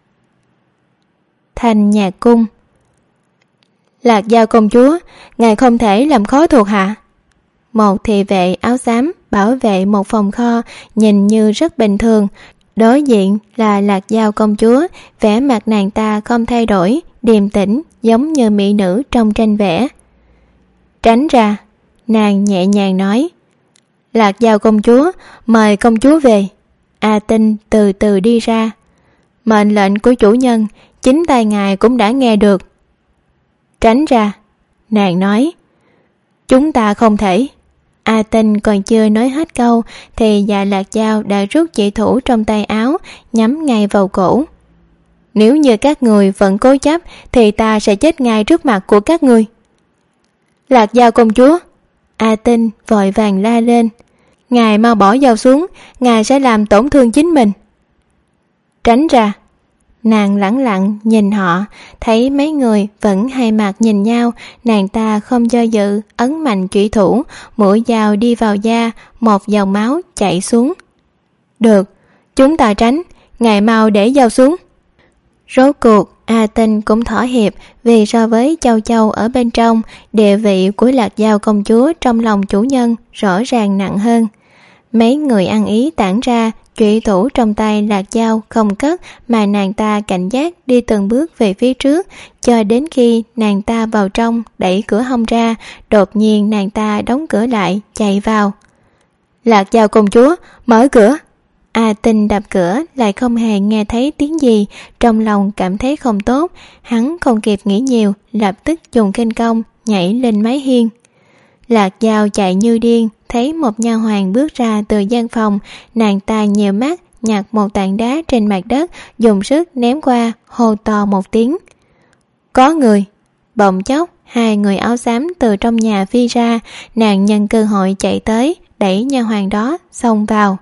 Thành Nhạc Cung. Lạc Giao công chúa, ngài không thể làm khó thuộc hạ. Một thị vệ áo xám bảo vệ một phòng kho, nhìn như rất bình thường. Đối diện là Lạc Giao công chúa, vẻ mặt nàng ta không thay đổi, điềm tĩnh giống như mỹ nữ trong tranh vẽ. Tránh ra, nàng nhẹ nhàng nói. Lạc Giao công chúa, mời công chúa về. A Tinh từ từ đi ra. Mệnh lệnh của chủ nhân, chính tay ngài cũng đã nghe được. Tránh ra, nàng nói. Chúng ta không thể. A Tinh còn chưa nói hết câu thì Dạ Lạc Giao đã rút chỉ thủ trong tay áo, nhắm ngay vào cổ. Nếu như các người vẫn cố chấp thì ta sẽ chết ngay trước mặt của các người. Lạc Giao công chúa. A Tinh vội vàng la lên. Ngài mau bỏ dao xuống, ngài sẽ làm tổn thương chính mình. Tránh ra. Nàng lẳng lặng nhìn họ, thấy mấy người vẫn hai mặt nhìn nhau, nàng ta không do dự, ấn mạnh chủy thủ, mũi dao đi vào da, một dòng máu chảy xuống. Được, chúng ta tránh, ngài mau để dao xuống. Rốt cuộc, A Tinh cũng thỏa hiệp, vì so với Châu Châu ở bên trong, địa vị của Lạc Giao công chúa trong lòng chủ nhân rõ ràng nặng hơn. Mấy người ăn ý tản ra, chủy thủ trong tay Lạc Giao không cất mà nàng ta cảnh giác đi từng bước về phía trước, cho đến khi nàng ta vào trong đẩy cửa hông ra, đột nhiên nàng ta đóng cửa lại, chạy vào. Lạc Giao công chúa, mở cửa. A Tinh đập cửa lại không hề nghe thấy tiếng gì, trong lòng cảm thấy không tốt, hắn không kịp nghĩ nhiều, lập tức dùng khinh công nhảy lên mái hiên. Lạc Giao chạy như điên, thấy một nha hoàn bước ra từ gian phòng, nàng ta nhèo mắt nhặt một tảng đá trên mặt đất, dùng sức ném qua, hô to một tiếng. Có người. Bỗng chốc, hai người áo xám từ trong nhà phi ra, nàng nhân cơ hội chạy tới, đẩy nha hoàn đó xông vào.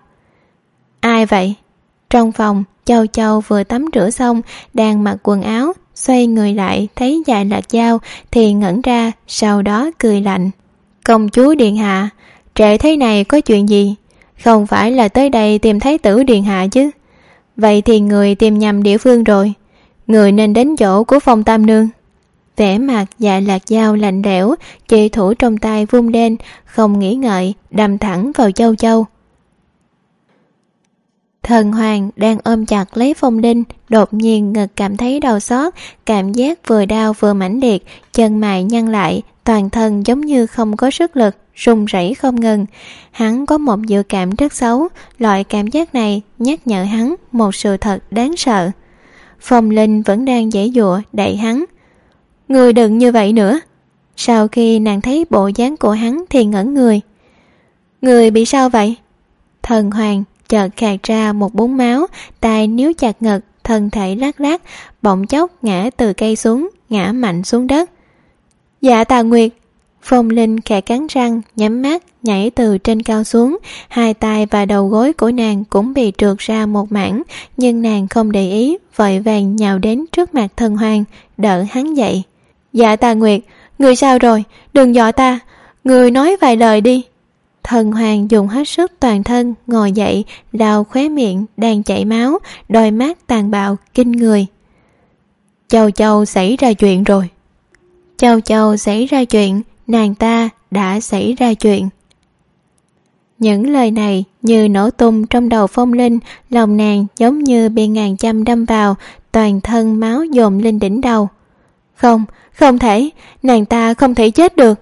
Ai vậy? Trong phòng, Châu Châu vừa tắm rửa xong, đang mặc quần áo, xoay người lại thấy Dạ Lạc Giao thì ngẩn ra, sau đó cười lạnh. Công chúa điện hạ, trễ thế này có chuyện gì? Không phải là tới đây tìm thái tử điện hạ chứ? Vậy thì người tìm nhầm địa phương rồi, người nên đến chỗ của Phong Tam nương. Vẻ mặt Dạ Lạc Giao lạnh lẽo, chỉ thủ trong tay vung lên, không nghĩ ngợi, đâm thẳng vào Châu Châu. Thần Hoàng đang ôm chặt lấy Phong Linh, đột nhiên ngực cảm thấy đau xót, cảm giác vừa đau vừa mãnh liệt, chân mày nhăn lại, toàn thân giống như không có sức lực, run rẩy không ngừng. Hắn có một dự cảm rất xấu, loại cảm giác này nhắc nhở hắn một sự thật đáng sợ. Phong Linh vẫn đang giãy giụa đẩy hắn. Người đừng như vậy nữa. Sau khi nàng thấy bộ dáng của hắn thì ngẩn người. Người bị sao vậy? Thần Hoàng chợt khạc ra một búng máu, tay níu chặt ngực, thân thể lắc lắc, bỗng chốc ngã từ cây xuống, ngã mạnh xuống đất. Dạ Tà Nguyệt. Phong Linh khẽ cắn răng, nhắm mắt, nhảy từ trên cao xuống, hai tay và đầu gối của nàng cũng bị trượt ra một mảng, nhưng nàng không để ý, vội vàng nhào đến trước mặt Thần Hoàng, đỡ hắn dậy. Dạ Tà Nguyệt, người sao rồi? Đừng dọa ta, người nói vài lời đi. Thần Hoàng dùng hết sức toàn thân ngồi dậy, lau khóe miệng đang chảy máu, đôi mắt tàn bạo kinh người. Châu Châu xảy ra chuyện rồi. Châu Châu xảy ra chuyện, nàng ta đã xảy ra chuyện. Những lời này như nổ tung trong đầu Phong Linh, lòng nàng giống như bị ngàn châm đâm vào, toàn thân máu dồn lên đỉnh đầu. Không, không thể, nàng ta không thể chết được.